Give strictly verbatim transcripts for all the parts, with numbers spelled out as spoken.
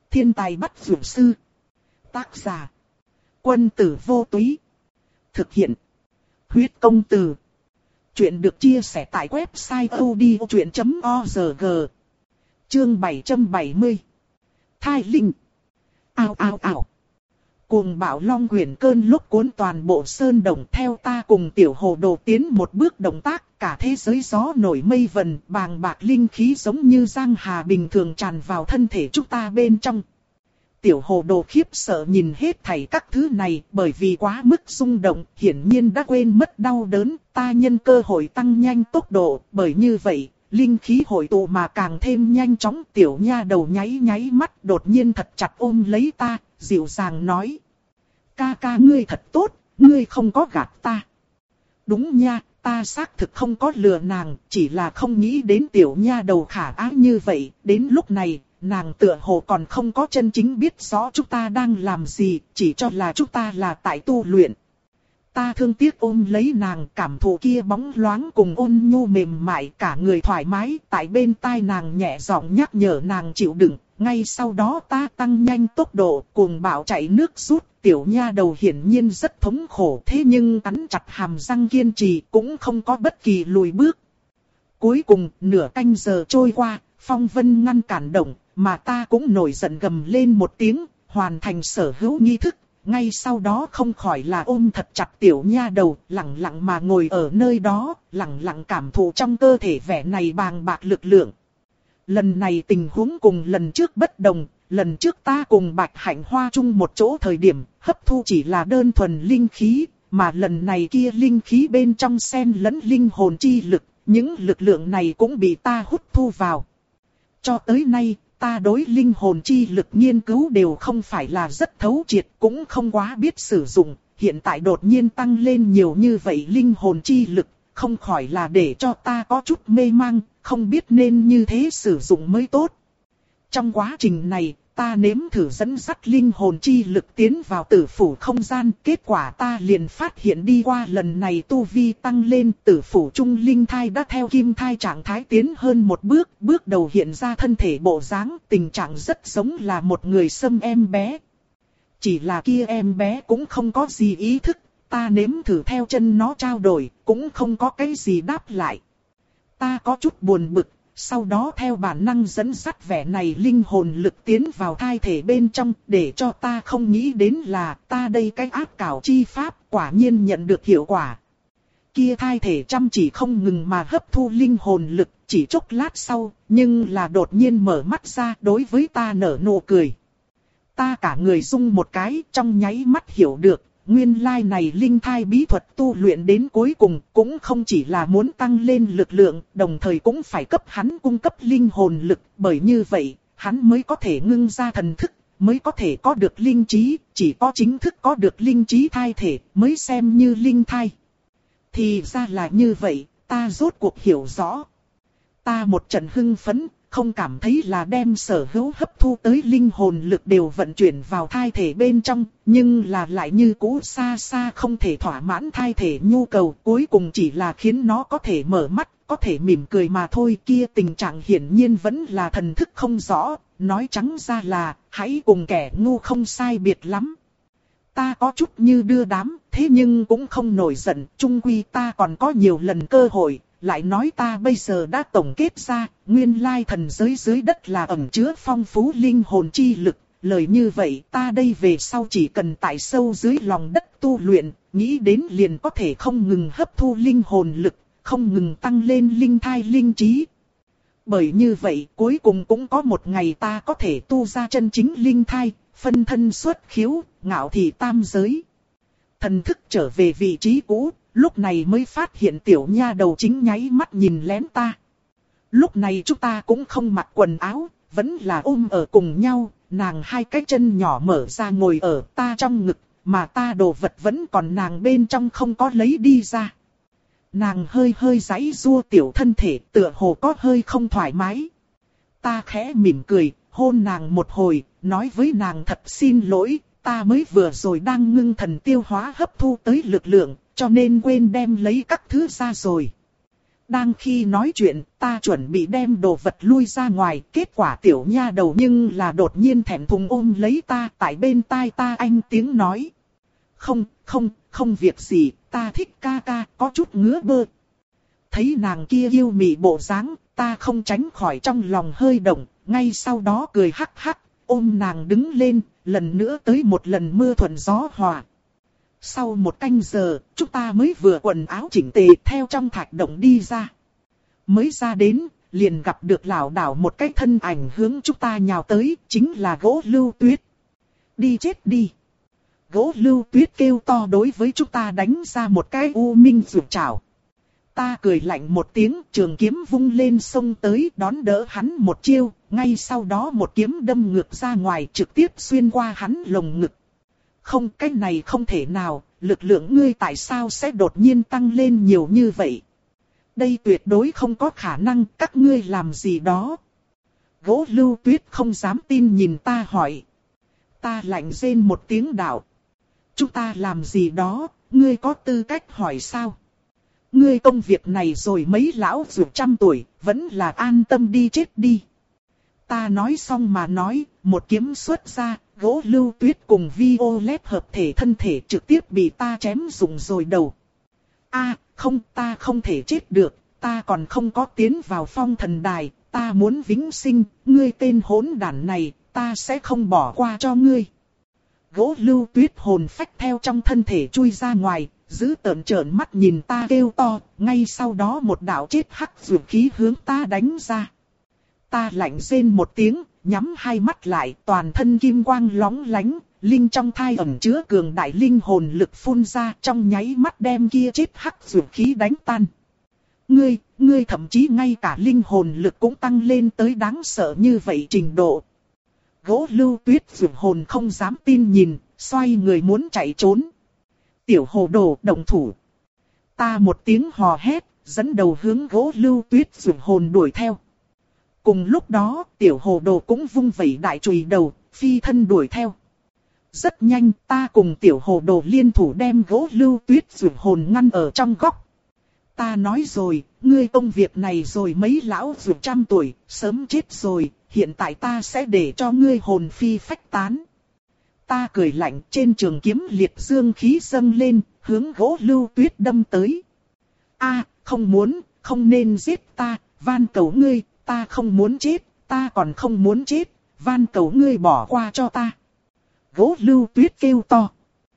Thiên tài bắt dược sư. Tác giả. Quân tử vô túy. Thực hiện. Huyết công từ. Chuyện được chia sẻ tại website odchuyện chấm org. Chương bảy trăm bảy mươi. Thai linh. Ao ao ao. Cuồng bạo long quyển cơn lốc cuốn toàn bộ sơn đồng, theo ta cùng tiểu hồ đồ tiến một bước động tác, cả thế giới gió nổi mây vần, bàng bạc linh khí giống như giang hà bình thường tràn vào thân thể chúng ta bên trong. Tiểu hồ đồ khiếp sợ nhìn hết thảy các thứ này, bởi vì quá mức rung động, hiển nhiên đã quên mất đau đớn. Ta nhân cơ hội tăng nhanh tốc độ, bởi như vậy, linh khí hội tụ mà càng thêm nhanh chóng. Tiểu nha đầu nháy nháy mắt, đột nhiên thật chặt ôm lấy ta, dịu dàng nói: ca ca ngươi thật tốt, ngươi không có gạt ta. Đúng nha, ta xác thực không có lừa nàng, chỉ là không nghĩ đến tiểu nha đầu khả ái như vậy. Đến lúc này, nàng tựa hồ còn không có chân chính biết rõ chúng ta đang làm gì, chỉ cho là chúng ta là tại tu luyện. Ta thương tiếc ôm lấy nàng, cảm thụ kia bóng loáng cùng ôn nhu mềm mại, cả người thoải mái. Tại bên tai nàng nhẹ giọng nhắc nhở nàng chịu đựng. Ngay sau đó ta tăng nhanh tốc độ, cuồng bạo chạy nước rút. Tiểu nha đầu hiển nhiên rất thống khổ, thế nhưng cắn chặt hàm răng kiên trì, cũng không có bất kỳ lùi bước. Cuối cùng, nửa canh giờ trôi qua, phong vân ngăn cản động, mà ta cũng nổi giận gầm lên một tiếng, hoàn thành sở hữu nghi thức. Ngay sau đó không khỏi là ôm thật chặt tiểu nha đầu, lặng lặng mà ngồi ở nơi đó, lặng lặng cảm thụ trong cơ thể vẻ này bàng bạc lực lượng. Lần này tình huống cùng lần trước bất đồng, lần trước ta cùng Bạch Hạnh Hoa chung một chỗ thời điểm, hấp thu chỉ là đơn thuần linh khí, mà lần này kia linh khí bên trong xen lẫn linh hồn chi lực, những lực lượng này cũng bị ta hút thu vào. Cho tới nay, ta đối linh hồn chi lực nghiên cứu đều không phải là rất thấu triệt, cũng không quá biết sử dụng, hiện tại đột nhiên tăng lên nhiều như vậy linh hồn chi lực, không khỏi là để cho ta có chút mê mang, không biết nên như thế sử dụng mới tốt. Trong quá trình này, ta nếm thử dẫn dắt linh hồn chi lực tiến vào tử phủ không gian, kết quả ta liền phát hiện đi qua lần này tu vi tăng lên, tử phủ trung linh thai đã theo kim thai trạng thái tiến hơn một bước, bước đầu hiện ra thân thể bộ dáng, tình trạng rất giống là một người xâm em bé. Chỉ là kia em bé cũng không có gì ý thức, ta nếm thử theo chân nó trao đổi, cũng không có cái gì đáp lại. Ta có chút buồn bực. Sau đó theo bản năng dẫn dắt vẻ này linh hồn lực tiến vào thai thể bên trong, để cho ta không nghĩ đến là ta đây cái áp cảo chi pháp quả nhiên nhận được hiệu quả. Kia thai thể chăm chỉ không ngừng mà hấp thu linh hồn lực, chỉ chốc lát sau, nhưng là đột nhiên mở mắt ra đối với ta nở nụ cười. Ta cả người rung một cái, trong nháy mắt hiểu được. Nguyên lai này linh thai bí thuật tu luyện đến cuối cùng cũng không chỉ là muốn tăng lên lực lượng, đồng thời cũng phải cấp hắn cung cấp linh hồn lực, bởi như vậy, hắn mới có thể ngưng ra thần thức, mới có thể có được linh trí, chỉ có chính thức có được linh trí thai thể mới xem như linh thai. Thì ra là như vậy, ta rốt cuộc hiểu rõ. Ta một trận hưng phấn, không cảm thấy là đem sở hữu hấp thu tới linh hồn lực đều vận chuyển vào thai thể bên trong, nhưng là lại như cũ xa xa không thể thỏa mãn thai thể nhu cầu, cuối cùng chỉ là khiến nó có thể mở mắt, có thể mỉm cười mà thôi. Kia tình trạng hiển nhiên vẫn là thần thức không rõ, nói trắng ra là, hãy cùng kẻ ngu không sai biệt lắm. Ta có chút như đưa đám, thế nhưng cũng không nổi giận, chung quy ta còn có nhiều lần cơ hội. Lại nói ta bây giờ đã tổng kết ra, nguyên lai thần giới dưới đất là ẩn chứa phong phú linh hồn chi lực. Lời như vậy ta đây về sau chỉ cần tại sâu dưới lòng đất tu luyện, nghĩ đến liền có thể không ngừng hấp thu linh hồn lực, không ngừng tăng lên linh thai linh trí. Bởi như vậy cuối cùng cũng có một ngày ta có thể tu ra chân chính linh thai, phân thân xuất khiếu, ngạo thị tam giới. Thần thức trở về vị trí cũ. Lúc này mới phát hiện tiểu nha đầu chính nháy mắt nhìn lén ta. Lúc này chúng ta cũng không mặc quần áo, vẫn là ôm ở cùng nhau, nàng hai cái chân nhỏ mở ra ngồi ở ta trong ngực, mà ta đồ vật vẫn còn nàng bên trong không có lấy đi ra. Nàng hơi hơi giãy giụa tiểu thân thể, tựa hồ có hơi không thoải mái. Ta khẽ mỉm cười, hôn nàng một hồi, nói với nàng thật xin lỗi, ta mới vừa rồi đang ngưng thần tiêu hóa hấp thu tới lực lượng, cho nên quên đem lấy các thứ ra rồi. Đang khi nói chuyện, ta chuẩn bị đem đồ vật lui ra ngoài, kết quả tiểu nha đầu nhưng là đột nhiên thẹn thùng ôm lấy ta, tại bên tai ta anh tiếng nói. Không, không, không việc gì, ta thích ca ca, có chút ngứa bơ. Thấy nàng kia yêu mị bộ dáng, ta không tránh khỏi trong lòng hơi động, ngay sau đó cười hắc hắc, ôm nàng đứng lên, lần nữa tới một lần mưa thuận gió hòa. Sau một canh giờ, chúng ta mới vừa quần áo chỉnh tề theo trong thạch động đi ra. Mới ra đến, liền gặp được lảo đảo một cái thân ảnh hướng chúng ta nhào tới, chính là Gỗ Lưu Tuyết. Đi chết đi. Gỗ Lưu Tuyết kêu to đối với chúng ta đánh ra một cái u minh rượt trảo. Ta cười lạnh một tiếng, trường kiếm vung lên xông tới đón đỡ hắn một chiêu, ngay sau đó một kiếm đâm ngược ra ngoài trực tiếp xuyên qua hắn lồng ngực. Không, cái này không thể nào, lực lượng ngươi tại sao sẽ đột nhiên tăng lên nhiều như vậy? Đây tuyệt đối không có khả năng, các ngươi làm gì đó? Gỗ Lưu Tuyết không dám tin nhìn ta hỏi. Ta lạnh rên một tiếng đạo. Chúng ta làm gì đó, ngươi có tư cách hỏi sao? Ngươi công việc này rồi mấy lão dù trăm tuổi, vẫn là an tâm đi chết đi. Ta nói xong mà nói, một kiếm xuất ra, Gỗ Lưu Tuyết cùng Violet hợp thể thân thể trực tiếp bị ta chém rụng rồi đầu. A, không, ta không thể chết được, ta còn không có tiến vào phong thần đài, ta muốn vĩnh sinh, ngươi tên hỗn đản này, ta sẽ không bỏ qua cho ngươi. Gỗ Lưu Tuyết hồn phách theo trong thân thể chui ra ngoài, giữ tợn trợn mắt nhìn ta kêu to, ngay sau đó một đạo chết hắc dược khí hướng ta đánh ra. Ta lạnh rên một tiếng, nhắm hai mắt lại, toàn thân kim quang lóng lánh, linh trong thai ẩn chứa cường đại linh hồn lực phun ra, trong nháy mắt đem kia chết hắc dược khí đánh tan. Ngươi, ngươi thậm chí ngay cả linh hồn lực cũng tăng lên tới đáng sợ như vậy trình độ. Gỗ Lưu Tuyết dược hồn không dám tin nhìn, xoay người muốn chạy trốn. Tiểu hồ đồ động thủ. Ta một tiếng hò hét, dẫn đầu hướng Gỗ Lưu Tuyết dược hồn đuổi theo. Cùng lúc đó, tiểu hồ đồ cũng vung vẩy đại chùy đầu, phi thân đuổi theo. Rất nhanh, ta cùng tiểu hồ đồ liên thủ đem Gỗ Lưu Tuyết dược hồn ngăn ở trong góc. Ta nói rồi, ngươi công việc này rồi mấy lão dược trăm tuổi, sớm chết rồi, hiện tại ta sẽ để cho ngươi hồn phi phách tán. Ta cười lạnh, trên trường kiếm liệt dương khí dâng lên, hướng Gỗ Lưu Tuyết đâm tới. A, không muốn, không nên giết ta, van cầu ngươi, ta không muốn chết, ta còn không muốn chết, van cầu ngươi bỏ qua cho ta. Gỗ Lưu Tuyết kêu to.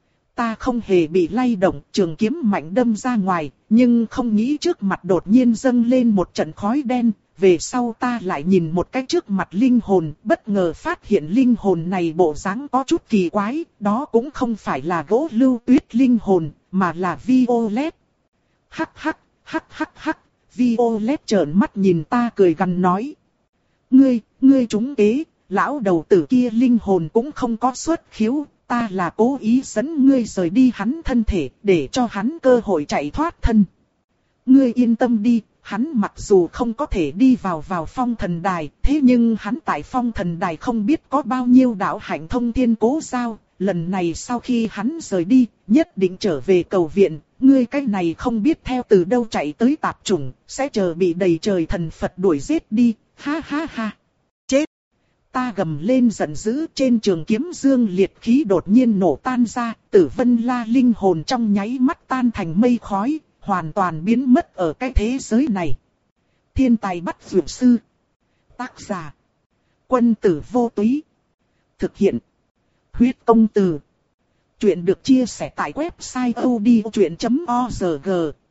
Ta không hề bị lay động, trường kiếm mạnh đâm ra ngoài, nhưng không nghĩ trước mặt đột nhiên dâng lên một trận khói đen. Về sau ta lại nhìn một cái trước mặt linh hồn, bất ngờ phát hiện linh hồn này bộ dáng có chút kỳ quái, đó cũng không phải là Gỗ Lưu Tuyết linh hồn, mà là Violet. Hắc hắc, hắc hắc hắc, Violet trợn mắt nhìn ta cười gằn nói. Ngươi, ngươi trúng kế, lão đầu tử kia linh hồn cũng không có xuất khiếu, ta là cố ý dẫn ngươi rời đi hắn thân thể, để cho hắn cơ hội chạy thoát thân. Ngươi yên tâm đi. Hắn mặc dù không có thể đi vào vào phong thần đài, thế nhưng hắn tại phong thần đài không biết có bao nhiêu đạo hạnh thông thiên cố giao. Lần này sau khi hắn rời đi, nhất định trở về cầu viện, ngươi cái này không biết theo từ đâu chạy tới tạp chủng, sẽ chờ bị đầy trời thần Phật đuổi giết đi, ha ha ha. Chết! Ta gầm lên giận dữ, trên trường kiếm dương liệt khí đột nhiên nổ tan ra, Tử Vân La linh hồn trong nháy mắt tan thành mây khói. Hoàn toàn biến mất ở cái thế giới này. Thiên tài bắt dược sư. Tác giả. Quân tử vô túy. Thực hiện. Huyết công từ. Chuyện được chia sẻ tại website odchuyện chấm org.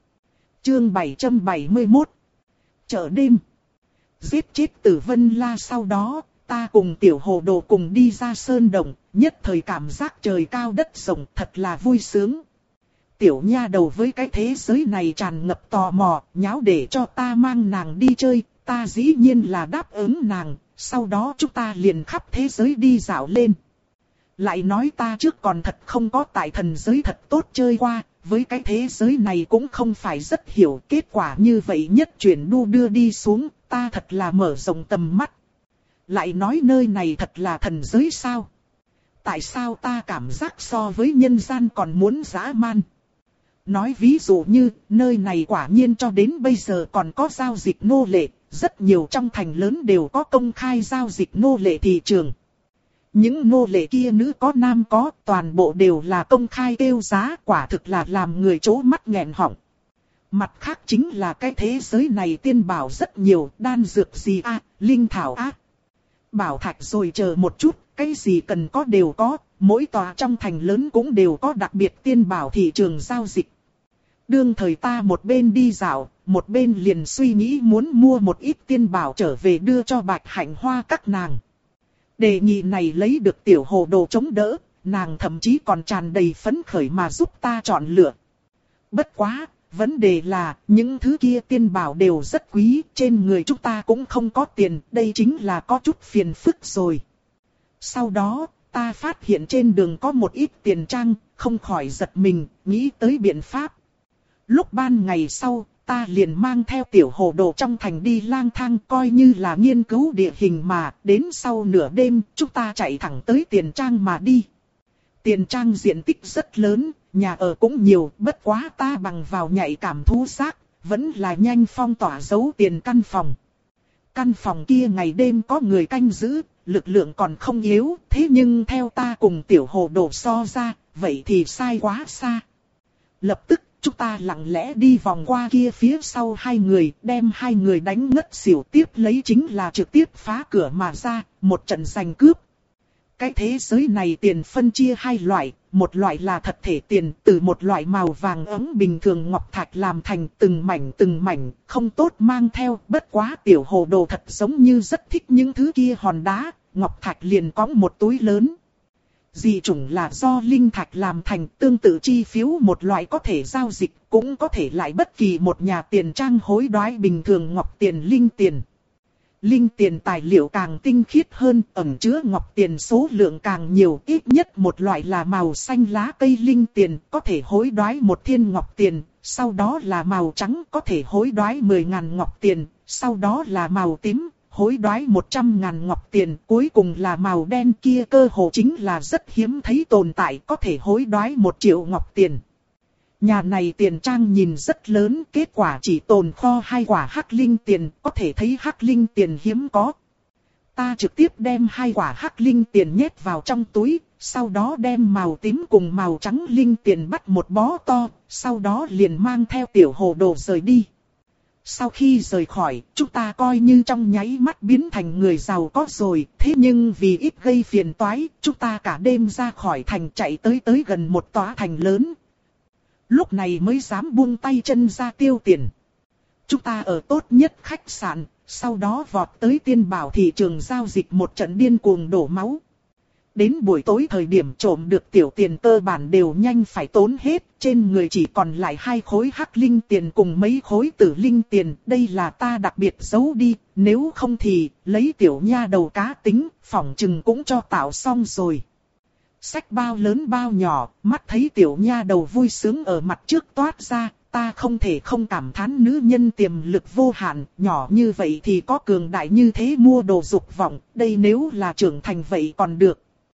Chương bảy trăm bảy mươi mốt. Chợ đêm. Giết chết Tử Vân La sau đó, ta cùng tiểu hồ đồ cùng đi ra sơn động, nhất thời cảm giác trời cao đất rộng thật là vui sướng. Tiểu nha đầu với cái thế giới này tràn ngập tò mò, nháo để cho ta mang nàng đi chơi, ta dĩ nhiên là đáp ứng nàng, sau đó chúng ta liền khắp thế giới đi dạo lên. Lại nói ta trước còn thật không có tại thần giới thật tốt chơi qua, với cái thế giới này cũng không phải rất hiểu, kết quả như vậy nhất chuyển đu đưa đi xuống, ta thật là mở rộng tầm mắt. Lại nói nơi này thật là thần giới sao? Tại sao ta cảm giác so với nhân gian còn muốn dã man? Nói ví dụ như, nơi này quả nhiên cho đến bây giờ còn có giao dịch nô lệ, rất nhiều trong thành lớn đều có công khai giao dịch nô lệ thị trường. Những nô lệ kia nữ có nam có, toàn bộ đều là công khai kêu giá, quả thực là làm người trố mắt nghẹn họng. Mặt khác chính là cái thế giới này tiên bảo rất nhiều, đan dược gì a, à, linh thảo á. À. Bảo thạch rồi chờ một chút, cái gì cần có đều có, mỗi tòa trong thành lớn cũng đều có đặc biệt tiên bảo thị trường giao dịch. Đương thời ta một bên đi dạo, một bên liền suy nghĩ muốn mua một ít tiên bảo trở về đưa cho Bạch Hạnh Hoa các nàng. Đề nghị này lấy được tiểu hồ đồ chống đỡ, nàng thậm chí còn tràn đầy phấn khởi mà giúp ta chọn lựa. Bất quá, vấn đề là những thứ kia tiên bảo đều rất quý, trên người chúng ta cũng không có tiền, đây chính là có chút phiền phức rồi. Sau đó, ta phát hiện trên đường có một ít tiền trang, không khỏi giật mình, nghĩ tới biện pháp. Lúc ban ngày sau, ta liền mang theo tiểu hồ đồ trong thành đi lang thang coi như là nghiên cứu địa hình mà, đến sau nửa đêm, chúng ta chạy thẳng tới tiền trang mà đi. Tiền trang diện tích rất lớn, nhà ở cũng nhiều, bất quá ta bằng vào nhạy cảm thú giác, vẫn là nhanh phong tỏa giấu tiền căn phòng. Căn phòng kia ngày đêm có người canh giữ, lực lượng còn không yếu, thế nhưng theo ta cùng tiểu hồ đồ so ra, vậy thì sai quá xa. Lập tức, chúng ta lặng lẽ đi vòng qua kia phía sau hai người, đem hai người đánh ngất xỉu, tiếp lấy chính là trực tiếp phá cửa mà ra, một trận giành cướp. Cái thế giới này tiền phân chia hai loại, một loại là thật thể tiền, từ một loại màu vàng ấm bình thường ngọc thạch làm thành từng mảnh từng mảnh, không tốt mang theo, bất quá tiểu hồ đồ thật giống như rất thích những thứ kia hòn đá, ngọc thạch liền có một túi lớn. Dị chủng là do linh thạch làm thành, tương tự chi phiếu một loại có thể giao dịch, cũng có thể lại bất kỳ một nhà tiền trang hối đoái bình thường ngọc tiền linh tiền. Linh tiền tài liệu càng tinh khiết hơn, ẩn chứa ngọc tiền số lượng càng nhiều, ít nhất một loại là màu xanh lá cây linh tiền, có thể hối đoái một thiên ngọc tiền, sau đó là màu trắng có thể hối đoái mười ngàn ngọc tiền, sau đó là màu tím, hối đoái một trăm ngàn ngọc tiền, cuối cùng là màu đen kia cơ hồ chính là rất hiếm thấy tồn tại, có thể hối đoái một triệu ngọc tiền. Nhà này tiền trang nhìn rất lớn, kết quả chỉ tồn kho hai quả hắc linh tiền, có thể thấy hắc linh tiền hiếm có. Ta trực tiếp đem hai quả hắc linh tiền nhét vào trong túi, sau đó đem màu tím cùng màu trắng linh tiền bắt một bó to, sau đó liền mang theo tiểu hồ đồ rời đi. Sau khi rời khỏi, chúng ta coi như trong nháy mắt biến thành người giàu có rồi, thế nhưng vì ít gây phiền toái, chúng ta cả đêm ra khỏi thành chạy tới tới gần một tòa thành lớn. Lúc này mới dám buông tay chân ra tiêu tiền. Chúng ta ở tốt nhất khách sạn, sau đó vọt tới tiên bảo thị trường giao dịch một trận điên cuồng đổ máu. Đến buổi tối thời điểm trộm được tiểu tiền cơ bản đều nhanh phải tốn hết, trên người chỉ còn lại hai khối hắc linh tiền cùng mấy khối tử linh tiền, đây là ta đặc biệt giấu đi, nếu không thì lấy tiểu nha đầu cá tính, phỏng chừng cũng cho tạo xong rồi. Sách bao lớn bao nhỏ, mắt thấy tiểu nha đầu vui sướng ở mặt trước toát ra, ta không thể không cảm thán nữ nhân tiềm lực vô hạn, nhỏ như vậy thì có cường đại như thế mua đồ dục vọng, đây nếu là trưởng thành vậy còn được.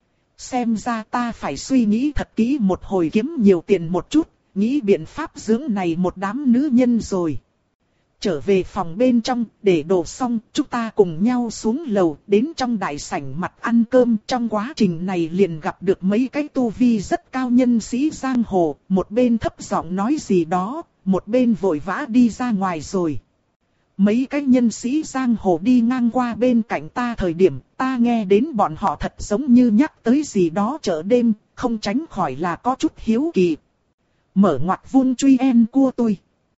Xem ra ta phải suy nghĩ thật kỹ một hồi kiếm nhiều tiền một chút, nghĩ biện pháp dưỡng này một đám nữ nhân rồi. Trở về phòng bên trong, để đồ xong, chúng ta cùng nhau xuống lầu, đến trong đại sảnh mặt ăn cơm. Trong quá trình này liền gặp được mấy cái tu vi rất cao nhân sĩ giang hồ, một bên thấp giọng nói gì đó, một bên vội vã đi ra ngoài rồi. Mấy cái nhân sĩ giang hồ đi ngang qua bên cạnh ta thời điểm, ta nghe đến bọn họ thật giống như nhắc tới gì đó chợ đêm, không tránh khỏi là có chút hiếu kỳ. Mở ngoặc vuông truy en cua tôi.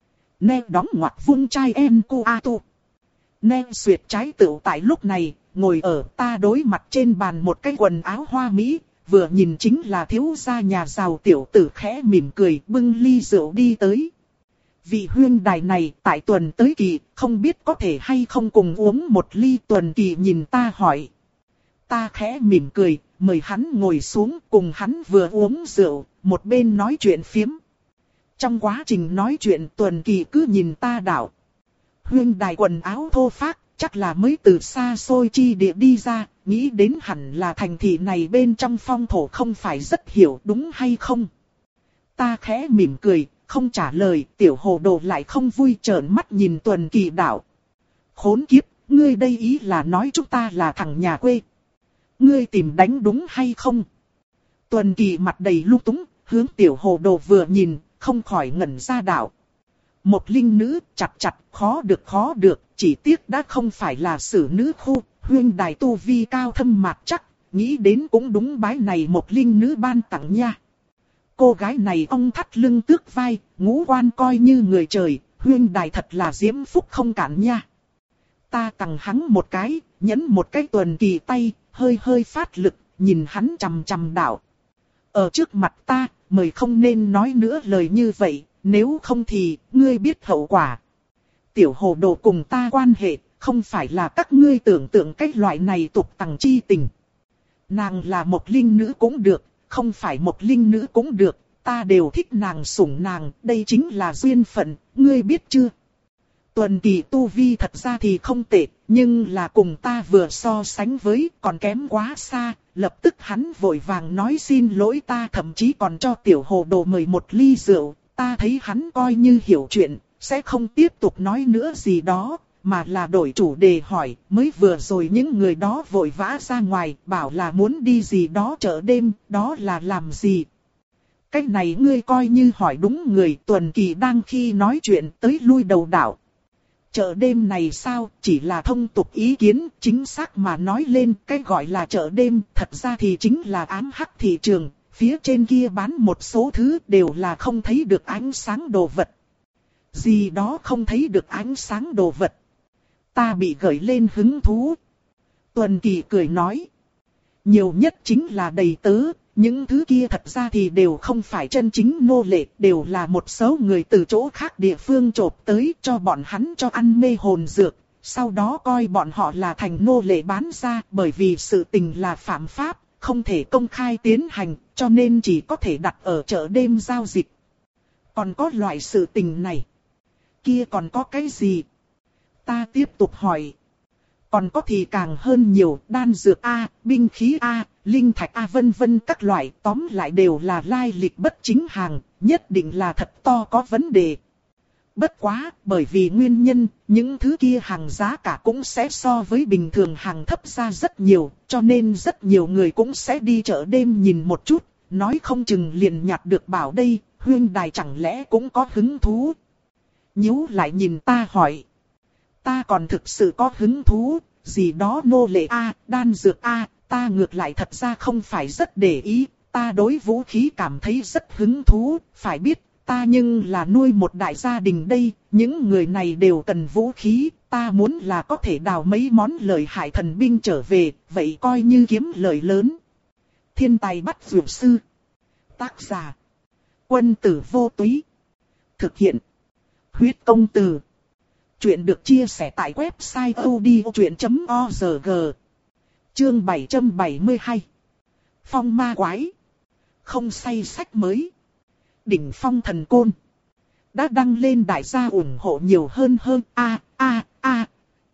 Nè đóng ngoặc vuông trai en cua a tu. Nè xuyệt trái tựu tại lúc này, ngồi ở ta đối mặt trên bàn một cái quần áo hoa mỹ, vừa nhìn chính là thiếu gia nhà giàu tiểu tử khẽ mỉm cười bưng ly rượu đi tới. Vị huyên đài này tại tuần tới kỳ, không biết có thể hay không cùng uống một ly. Tuần kỳ nhìn ta hỏi. Ta khẽ mỉm cười, mời hắn ngồi xuống cùng hắn vừa uống rượu, một bên nói chuyện phiếm. Trong quá trình nói chuyện Tuần kỳ cứ nhìn ta đảo. Huyên đài quần áo thô phác, chắc là mới từ xa xôi chi địa đi ra, nghĩ đến hẳn là thành thị này bên trong phong thổ không phải rất hiểu đúng hay không. Ta khẽ mỉm cười, không trả lời, tiểu hồ đồ lại không vui trợn mắt nhìn Tuần Kỳ đạo. Khốn kiếp, ngươi đây ý là nói chúng ta là thằng nhà quê. Ngươi tìm đánh đúng hay không? Tuần Kỳ mặt đầy lung túng, hướng tiểu hồ đồ vừa nhìn, không khỏi ngẩn ra đạo. Một linh nữ, chặt chặt, khó được khó được, chỉ tiếc đã không phải là sử nữ khu, huyên đài tu vi cao thâm mạc chắc, nghĩ đến cũng đúng bái này một linh nữ ban tặng nha. Cô gái này ông thắt lưng tước vai, ngũ quan coi như người trời, huyên đài thật là diễm phúc không cản nha. Ta tặng hắn một cái, nhấn một cái Tuần Kỳ tay, hơi hơi phát lực, nhìn hắn chằm chằm đạo. Ở trước mặt ta, mời không nên nói nữa lời như vậy, nếu không thì, ngươi biết hậu quả. Tiểu hồ đồ cùng ta quan hệ, không phải là các ngươi tưởng tượng cái loại này tục tằng chi tình. Nàng là một linh nữ cũng được, không phải một linh nữ cũng được, ta đều thích nàng sủng nàng, đây chính là duyên phận, ngươi biết chưa? Tuần Kỳ tu vi thật ra thì không tệ, nhưng là cùng ta vừa so sánh với còn kém quá xa, lập tức hắn vội vàng nói xin lỗi ta, thậm chí còn cho tiểu hồ đồ mời một ly rượu, ta thấy hắn coi như hiểu chuyện, sẽ không tiếp tục nói nữa gì đó, mà là đổi chủ đề hỏi, mới vừa rồi những người đó vội vã ra ngoài, bảo là muốn đi gì đó chợ đêm, đó là làm gì? Cái này ngươi coi như hỏi đúng người. Tuần Kỳ đang khi nói chuyện tới lui đầu đảo. Chợ đêm này sao, chỉ là thông tục ý kiến, chính xác mà nói lên cái gọi là chợ đêm, thật ra thì chính là ám hắc thị trường, phía trên kia bán một số thứ đều là không thấy được ánh sáng đồ vật. Gì đó không thấy được ánh sáng đồ vật. Ta bị gợi lên hứng thú. Tuần Kỳ cười nói. Nhiều nhất chính là đầy tớ, những thứ kia thật ra thì đều không phải chân chính nô lệ, đều là một số người từ chỗ khác địa phương chộp tới cho bọn hắn cho ăn mê hồn dược, sau đó coi bọn họ là thành nô lệ bán ra, bởi vì sự tình là phạm pháp, không thể công khai tiến hành, cho nên chỉ có thể đặt ở chợ đêm giao dịch. Còn có loại sự tình này. Kia còn có cái gì? Ta tiếp tục hỏi. Còn có thì càng hơn nhiều, đan dược A, binh khí A, linh thạch A vân vân các loại, tóm lại đều là lai lịch bất chính hàng, nhất định là thật to có vấn đề. Bất quá, bởi vì nguyên nhân, những thứ kia hàng giá cả cũng sẽ so với bình thường hàng thấp ra rất nhiều, cho nên rất nhiều người cũng sẽ đi chợ đêm nhìn một chút, nói không chừng liền nhặt được bảo đây, huyên đài chẳng lẽ cũng có hứng thú. Nhíu lại nhìn ta hỏi. Ta còn thực sự có hứng thú, gì đó nô lệ A, đan dược A, ta ngược lại thật ra không phải rất để ý, ta đối vũ khí cảm thấy rất hứng thú, phải biết, ta nhưng là nuôi một đại gia đình đây, những người này đều cần vũ khí, ta muốn là có thể đào mấy món lợi hại thần binh trở về, vậy coi như kiếm lợi lớn. Thiên tài bắt dược sư. Tác giả. Quân tử vô túy. Thực hiện. Huyết công từ. Chuyện được chia sẻ tại website odchuyện chấm org. Chương bảy trăm bảy mươi hai. Phong ma quái. Không say sách mới. Đỉnh phong thần côn. Đã đăng lên đại gia ủng hộ nhiều hơn hơn. A a a.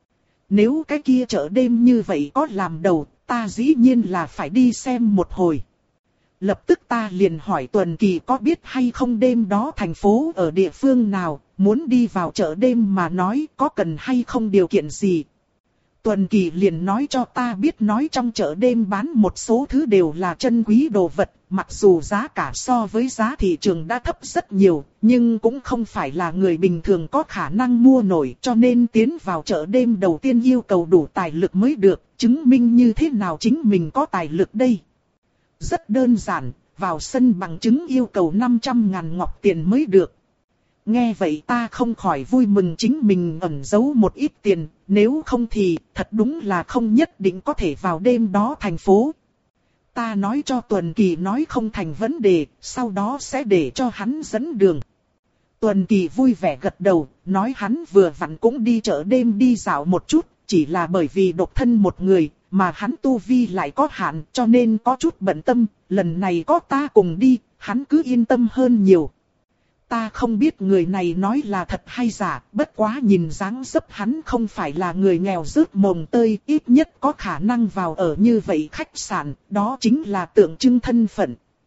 Nếu cái kia chợ đêm như vậy có làm đầu, ta dĩ nhiên là phải đi xem một hồi. Lập tức ta liền hỏi Tuần Kỳ có biết hay không đêm đó thành phố ở địa phương nào, muốn đi vào chợ đêm mà nói có cần hay không điều kiện gì. Tuần Kỳ liền nói cho ta biết nói trong chợ đêm bán một số thứ đều là chân quý đồ vật, mặc dù giá cả so với giá thị trường đã thấp rất nhiều, nhưng cũng không phải là người bình thường có khả năng mua nổi, cho nên tiến vào chợ đêm đầu tiên yêu cầu đủ tài lực mới được, chứng minh như thế nào chính mình có tài lực đây. Rất đơn giản, vào sân bằng chứng yêu cầu năm trăm ngàn ngọc tiền mới được. Nghe vậy ta không khỏi vui mừng chính mình ẩn giấu một ít tiền, nếu không thì thật đúng là không nhất định có thể vào đêm đó thành phố. Ta nói cho Tuần Kỳ nói không thành vấn đề, sau đó sẽ để cho hắn dẫn đường. Tuần Kỳ vui vẻ gật đầu, nói hắn vừa vặn cũng đi chợ đêm đi dạo một chút, chỉ là bởi vì độc thân một người, mà hắn tu vi lại có hạn cho nên có chút bận tâm, lần này có ta cùng đi, hắn cứ yên tâm hơn nhiều. Ta không biết người này nói là thật hay giả, bất quá nhìn dáng dấp hắn không phải là người nghèo rớt mồng tơi, ít nhất có khả năng vào ở như vậy khách sạn, đó chính là tượng trưng thân phận.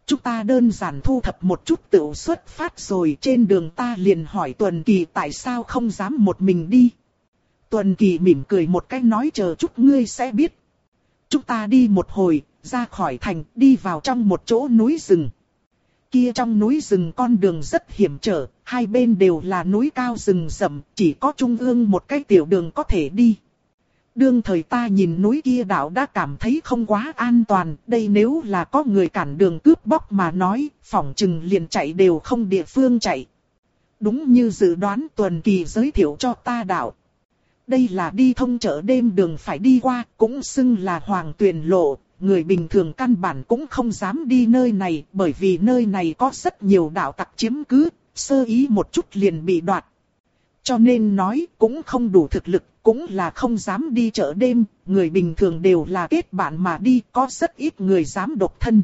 Chúng ta đơn giản thu thập một chút tựu xuất phát rồi, trên đường ta liền hỏi Tuần Kỳ tại sao không dám một mình đi. Tuần Kỳ mỉm cười một cái nói chờ chút ngươi sẽ biết. Chúng ta đi một hồi, ra khỏi thành, đi vào trong một chỗ núi rừng. Kia trong núi rừng con đường rất hiểm trở, hai bên đều là núi cao rừng rậm, chỉ có trung ương một cái tiểu đường có thể đi. Đương thời ta nhìn núi kia đảo đã cảm thấy không quá an toàn, đây nếu là có người cản đường cướp bóc mà nói, phỏng chừng liền chạy đều không địa phương chạy. Đúng như dự đoán Tuần Kỳ giới thiệu cho ta đảo. Đây là đi thông chợ đêm đường phải đi qua, cũng xưng là Hoàng Tuyền Lộ, người bình thường căn bản cũng không dám đi nơi này, bởi vì nơi này có rất nhiều đạo tặc chiếm cứ, sơ ý một chút liền bị đoạt. Cho nên nói cũng không đủ thực lực, cũng là không dám đi chợ đêm, người bình thường đều là kết bạn mà đi, có rất ít người dám độc thân.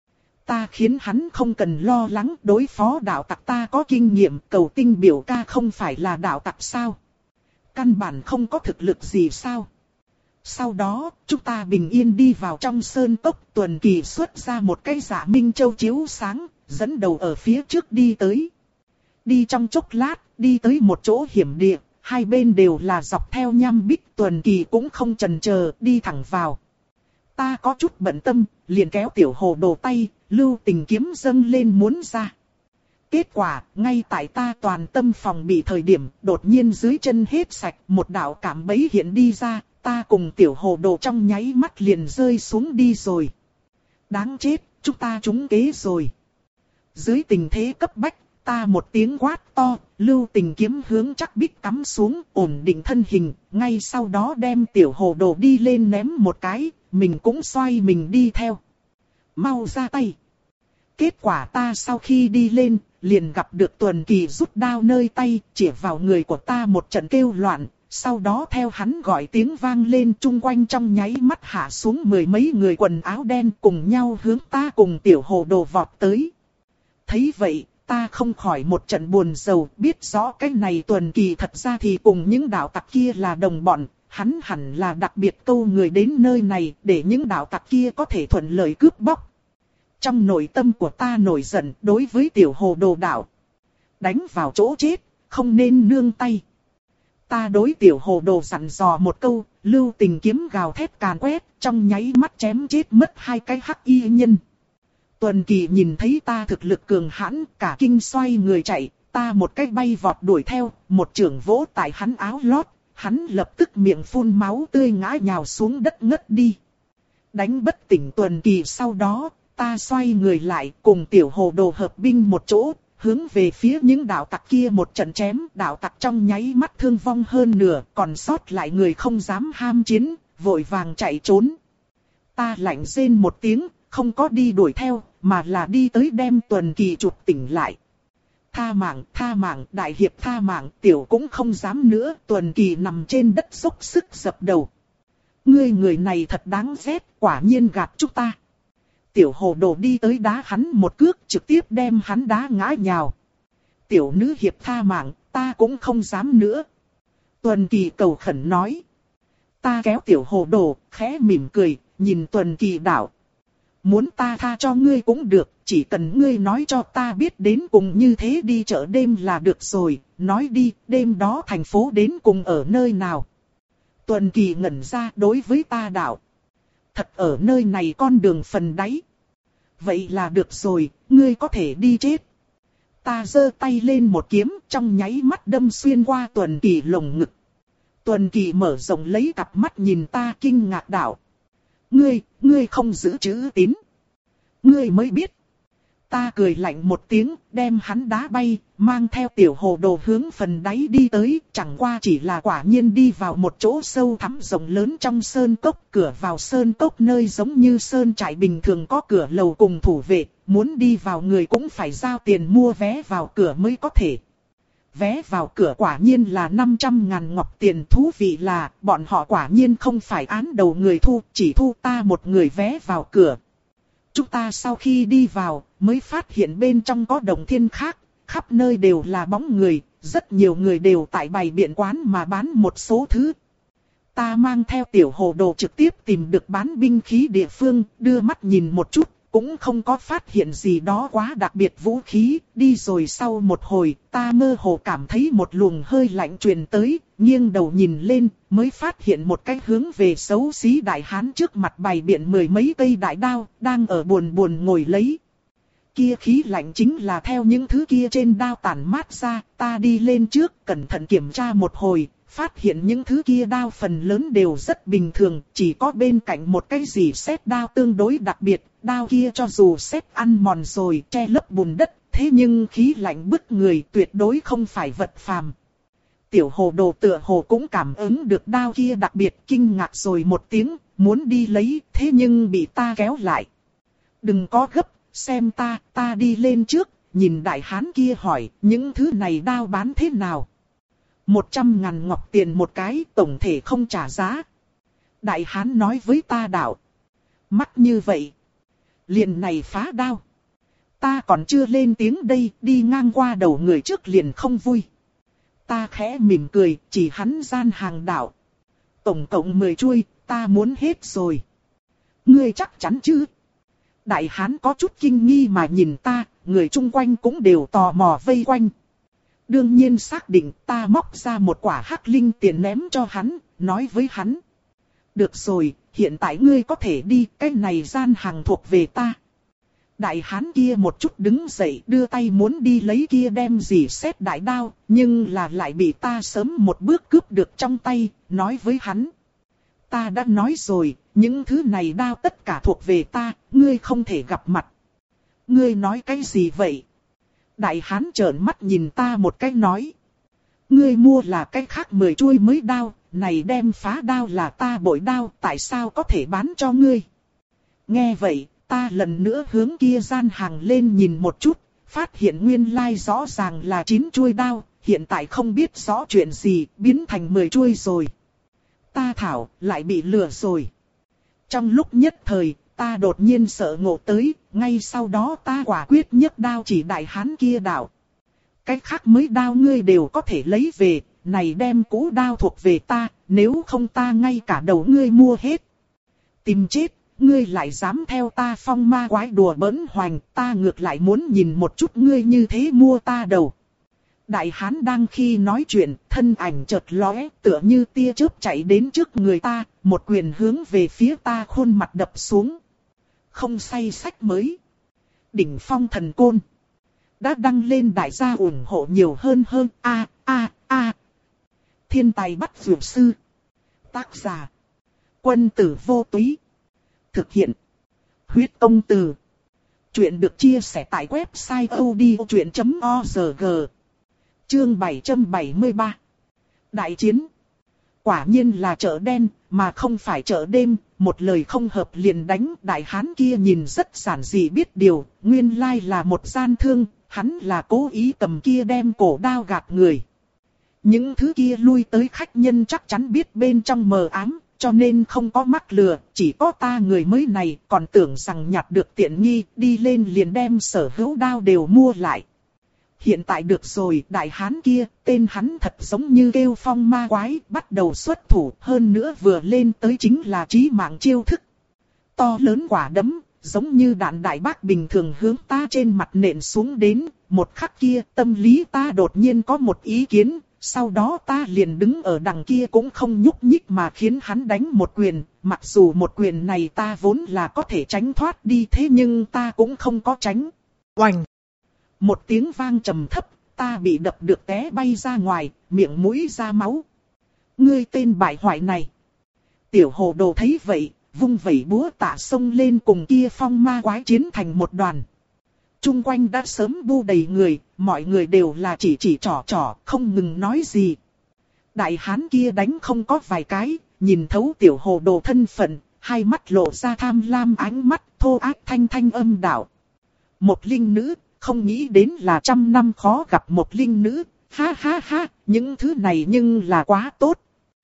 Ta khiến hắn không cần lo lắng, đối phó đạo tặc ta có kinh nghiệm, Cầu Tinh biểu ca không phải là đạo tặc sao? Căn bản không có thực lực gì sao? Sau đó, chúng ta bình yên đi vào trong sơn cốc, Tuần Kỳ xuất ra một cái dạ minh châu chiếu sáng, dẫn đầu ở phía trước đi tới. Đi trong chốc lát, đi tới một chỗ hiểm địa, hai bên đều là dọc theo nham bích, Tuần Kỳ cũng không chần chờ, đi thẳng vào. Ta có chút bận tâm, liền kéo Tiểu Hồ Đồ tay, Lưu Tình kiếm dâng lên muốn ra. Kết quả, ngay tại ta toàn tâm phòng bị thời điểm, đột nhiên dưới chân hết sạch, một đạo cảm bẫy hiện đi ra, ta cùng Tiểu Hồ Đồ trong nháy mắt liền rơi xuống đi rồi. Đáng chết, chúng ta trúng kế rồi. Dưới tình thế cấp bách, ta một tiếng quát to, Lưu Tình kiếm hướng chắc bích cắm xuống, ổn định thân hình, ngay sau đó đem Tiểu Hồ Đồ đi lên ném một cái, mình cũng xoay mình đi theo. Mau ra tay. Kết quả ta sau khi đi lên, liền gặp được Tuần Kỳ rút đao nơi tay, chĩa vào người của ta một trận kêu loạn, sau đó theo hắn gọi tiếng vang lên, chung quanh trong nháy mắt hạ xuống mười mấy người quần áo đen cùng nhau hướng ta cùng Tiểu Hồ Đồ vọt tới. Thấy vậy, ta không khỏi một trận buồn rầu, biết rõ cái này Tuần Kỳ thật ra thì cùng những đạo tặc kia là đồng bọn, hắn hẳn là đặc biệt câu người đến nơi này để những đạo tặc kia có thể thuận lợi cướp bóc. Trong nội tâm của ta nổi giận đối với Tiểu Hồ Đồ đạo. Đánh vào chỗ chết, không nên nương tay. Ta đối Tiểu Hồ Đồ dặn dò một câu, Lưu Tình kiếm gào thét càn quét, trong nháy mắt chém chết mất hai cái hắc y nhân. Tuần Kỳ nhìn thấy ta thực lực cường hãn, cả kinh xoay người chạy, ta một cái bay vọt đuổi theo, một chưởng vỗ tại hắn áo lót, hắn lập tức miệng phun máu tươi ngã nhào xuống đất ngất đi. Đánh bất tỉnh Tuần Kỳ sau đó, ta xoay người lại cùng Tiểu Hồ Đồ hợp binh một chỗ, hướng về phía những đạo tặc kia một trận chém, đạo tặc trong nháy mắt thương vong hơn nửa, còn sót lại người không dám ham chiến, vội vàng chạy trốn. Ta lạnh rên một tiếng, không có đi đuổi theo, mà là đi tới đem Tuần Kỳ chụp tỉnh lại. Tha mạng, tha mạng, đại hiệp tha mạng, tiểu cũng không dám nữa, Tuần Kỳ nằm trên đất dốc sức dập đầu. Ngươi người này thật đáng ghét, quả nhiên gạt chúng ta. Tiểu Hồ Đồ đi tới đá hắn một cước, trực tiếp đem hắn đá ngã nhào. Tiểu nữ hiệp tha mạng, ta cũng không dám nữa. Tuần Kỳ cầu khẩn nói. Ta kéo Tiểu Hồ Đồ, khẽ mỉm cười, nhìn Tuần Kỳ đạo. Muốn ta tha cho ngươi cũng được, chỉ cần ngươi nói cho ta biết đến cùng như thế đi chợ đêm là được rồi, nói đi, đêm đó thành phố đến cùng ở nơi nào. Tuần Kỳ ngẩn ra đối với ta đạo. Thật ở nơi này con đường phần đáy. Vậy là được rồi, ngươi có thể đi chết. Ta giơ tay lên một kiếm, trong nháy mắt đâm xuyên qua Tuần Kỳ lồng ngực. Tuần Kỳ mở rộng lấy cặp mắt nhìn ta kinh ngạc đạo. Ngươi, ngươi không giữ chữ tín. Ngươi mới biết. Ta cười lạnh một tiếng, đem hắn đá bay, mang theo Tiểu Hồ Đồ hướng phần đáy đi tới, chẳng qua chỉ là quả nhiên đi vào một chỗ sâu thẳm rộng lớn trong sơn cốc, cửa vào sơn cốc nơi giống như sơn trại bình thường có cửa lầu cùng thủ vệ, muốn đi vào người cũng phải giao tiền mua vé vào cửa mới có thể. Vé vào cửa quả nhiên là năm trăm ngàn ngọc tiền, thú vị là bọn họ quả nhiên không phải án đầu người thu, chỉ thu ta một người vé vào cửa. Chúng ta sau khi đi vào, mới phát hiện bên trong có đồng thiên khác, khắp nơi đều là bóng người, rất nhiều người đều tại bày biện quán mà bán một số thứ. Ta mang theo Tiểu Hồ Đồ trực tiếp tìm được bán binh khí địa phương, đưa mắt nhìn một chút, cũng không có phát hiện gì đó quá đặc biệt vũ khí. Đi rồi sau một hồi, ta mơ hồ cảm thấy một luồng hơi lạnh truyền tới, nghiêng đầu nhìn lên, mới phát hiện một cái hướng về xấu xí đại hán trước mặt bày biện mười mấy cây đại đao, đang ở buồn buồn ngồi lấy. Kia khí lạnh chính là theo những thứ kia trên đao tản mát ra. Ta đi lên trước, cẩn thận kiểm tra một hồi, phát hiện những thứ kia đao phần lớn đều rất bình thường, chỉ có bên cạnh một cái gì sét đao tương đối đặc biệt. Đao kia cho dù sét ăn mòn rồi, che lấp bùn đất, thế nhưng khí lạnh bức người, tuyệt đối không phải vật phàm. Tiểu hồ đồ tựa hồ cũng cảm ứng được đao kia đặc biệt, kinh ngạc rồi một tiếng, muốn đi lấy, thế nhưng bị ta kéo lại. Đừng có gấp, xem ta, ta đi lên trước, nhìn đại hán kia hỏi, những thứ này đao bán thế nào? Một trăm ngàn ngọc tiền một cái, tổng thể không trả giá. Đại hán nói với ta đạo. Mắc như vậy. Liền này phá đao. Ta còn chưa lên tiếng đây, đi ngang qua đầu người trước liền không vui. Ta khẽ mỉm cười, chỉ hắn gian hàng đạo. Tổng cộng mười chuôi, ta muốn hết rồi. Ngươi chắc chắn chứ? Đại hán có chút kinh nghi mà nhìn ta, người chung quanh cũng đều tò mò vây quanh. Đương nhiên xác định, ta móc ra một quả hắc linh tiền ném cho hắn, nói với hắn. Được rồi, hiện tại ngươi có thể đi, cái này gian hàng thuộc về ta. Đại hán kia một chút đứng dậy, đưa tay muốn đi lấy kia đem gì sét đại đao, nhưng là lại bị ta sớm một bước cướp được trong tay, nói với hắn. Ta đã nói rồi, những thứ này đao tất cả thuộc về ta, ngươi không thể gặp mặt. Ngươi nói cái gì vậy? Đại hán trợn mắt nhìn ta một cái nói. Ngươi mua là cái khác mười chuôi mới đao, này đem phá đao là ta bội đao, tại sao có thể bán cho ngươi? Nghe vậy, ta lần nữa hướng kia gian hàng lên nhìn một chút, phát hiện nguyên lai rõ ràng là chín chuôi đao, hiện tại không biết rõ chuyện gì, biến thành mười chuôi rồi. Ta thảo, lại bị lừa rồi. Trong lúc nhất thời, ta đột nhiên sợ ngộ tới, ngay sau đó ta quả quyết nhấc đao chỉ đại hán kia đạo. Cái khác mới đao ngươi đều có thể lấy về, này đem cũ đao thuộc về ta, nếu không ta ngay cả đầu ngươi mua hết. Tìm chết, ngươi lại dám theo ta phong ma quái đùa bỡn hoành, ta ngược lại muốn nhìn một chút ngươi như thế mua ta đầu. Đại hán đang khi nói chuyện, thân ảnh chợt lóe, tựa như tia chớp chạy đến trước người ta, một quyền hướng về phía ta khuôn mặt đập xuống. Không say sách mới. Đỉnh phong thần côn. Đã đăng lên đại gia ủng hộ nhiều hơn hơn, a a a. Thiên tài bắt dược sư. Tác giả. Quân tử vô túy. Thực hiện. Huyết công từ. Chuyện được chia sẻ tại website odchuyện chấm org. Chương bảy trăm bảy mươi ba. Đại chiến. Quả nhiên là chợ đen, mà không phải chợ đêm, một lời không hợp liền đánh. Đại hán kia nhìn rất giản dị biết điều, nguyên lai là một gian thương, hắn là cố ý cầm kia đem cổ đao gạt người. Những thứ kia lui tới khách nhân chắc chắn biết bên trong mờ ám, cho nên không có mắc lừa, chỉ có ta người mới này còn tưởng rằng nhặt được tiện nghi, đi lên liền đem sở hữu đao đều mua lại. Hiện tại được rồi, đại hán kia, tên hắn thật giống như kêu phong ma quái, bắt đầu xuất thủ, hơn nữa vừa lên tới chính là chí mạng chiêu thức. To lớn quả đấm, giống như đạn đại bác bình thường hướng ta trên mặt nện xuống đến, một khắc kia tâm lý ta đột nhiên có một ý kiến, sau đó ta liền đứng ở đằng kia cũng không nhúc nhích mà khiến hắn đánh một quyền, mặc dù một quyền này ta vốn là có thể tránh thoát đi thế nhưng ta cũng không có tránh. Oành! Một tiếng vang trầm thấp, ta bị đập được té bay ra ngoài, miệng mũi ra máu. Ngươi tên bại hoại này! Tiểu hồ đồ thấy vậy, vung vẩy búa tạ xông lên cùng kia phong ma quái chiến thành một đoàn. Trung quanh đã sớm bu đầy người, mọi người đều là chỉ chỉ trỏ trỏ, không ngừng nói gì. Đại hán kia đánh không có vài cái, nhìn thấu tiểu hồ đồ thân phận, hai mắt lộ ra tham lam ánh mắt, thô ác thanh thanh âm đạo. Một linh nữ, không nghĩ đến là trăm năm khó gặp một linh nữ, ha ha ha, những thứ này nhưng là quá tốt.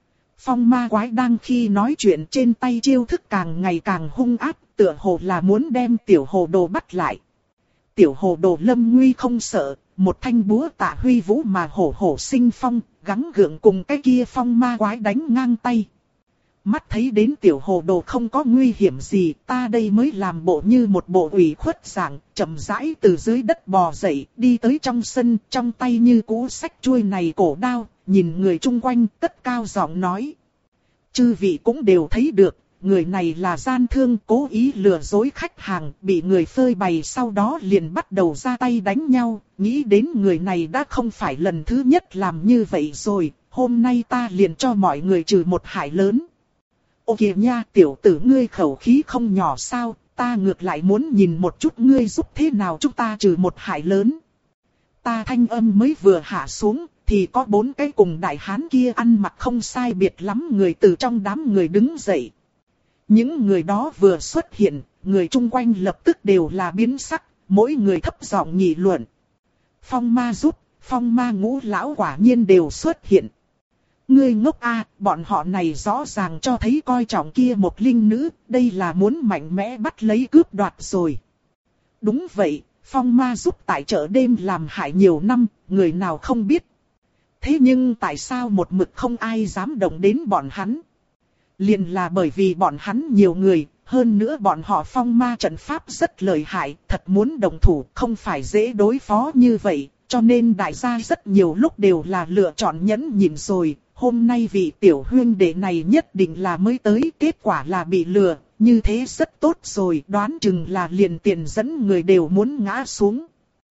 Phong ma quái đang khi nói chuyện trên tay chiêu thức càng ngày càng hung ác, tựa hồ là muốn đem tiểu hồ đồ bắt lại. Tiểu hồ đồ lâm nguy không sợ, một thanh búa tạ huy vũ mà hổ hổ sinh phong, gắng gượng cùng cái kia phong ma quái đánh ngang tay. Mắt thấy đến tiểu hồ đồ không có nguy hiểm gì, ta đây mới làm bộ như một bộ ủy khuất dạng, chậm rãi từ dưới đất bò dậy, đi tới trong sân, trong tay như cú xách chuôi này cổ đao, nhìn người chung quanh, cất cao giọng nói. Chư vị cũng đều thấy được, người này là gian thương, cố ý lừa dối khách hàng, bị người phơi bày, sau đó liền bắt đầu ra tay đánh nhau, nghĩ đến người này đã không phải lần thứ nhất làm như vậy rồi, hôm nay ta liền cho mọi người trừ một hại lớn. Ô kìa nha, tiểu tử ngươi khẩu khí không nhỏ sao, ta ngược lại muốn nhìn một chút ngươi giúp thế nào chúng ta trừ một hại lớn. Ta thanh âm mới vừa hạ xuống, thì có bốn cái cùng đại hán kia ăn mặc không sai biệt lắm người từ trong đám người đứng dậy. Những người đó vừa xuất hiện, người chung quanh lập tức đều là biến sắc, mỗi người thấp giọng nghị luận. Phong ma giúp, phong ma ngũ lão quả nhiên đều xuất hiện. Ngươi ngốc a, bọn họ này rõ ràng cho thấy coi trọng kia một linh nữ, đây là muốn mạnh mẽ bắt lấy cướp đoạt rồi. Đúng vậy, phong ma giúp tại chợ đêm làm hại nhiều năm, người nào không biết. Thế nhưng tại sao một mực không ai dám động đến bọn hắn? Liền là bởi vì bọn hắn nhiều người, hơn nữa bọn họ phong ma trận pháp rất lợi hại, thật muốn động thủ không phải dễ đối phó như vậy, cho nên đại gia rất nhiều lúc đều là lựa chọn nhẫn nhịn rồi. Hôm nay vị tiểu huynh đệ này nhất định là mới tới, kết quả là bị lừa, như thế rất tốt rồi, đoán chừng là liền tiền dẫn người đều muốn ngã xuống.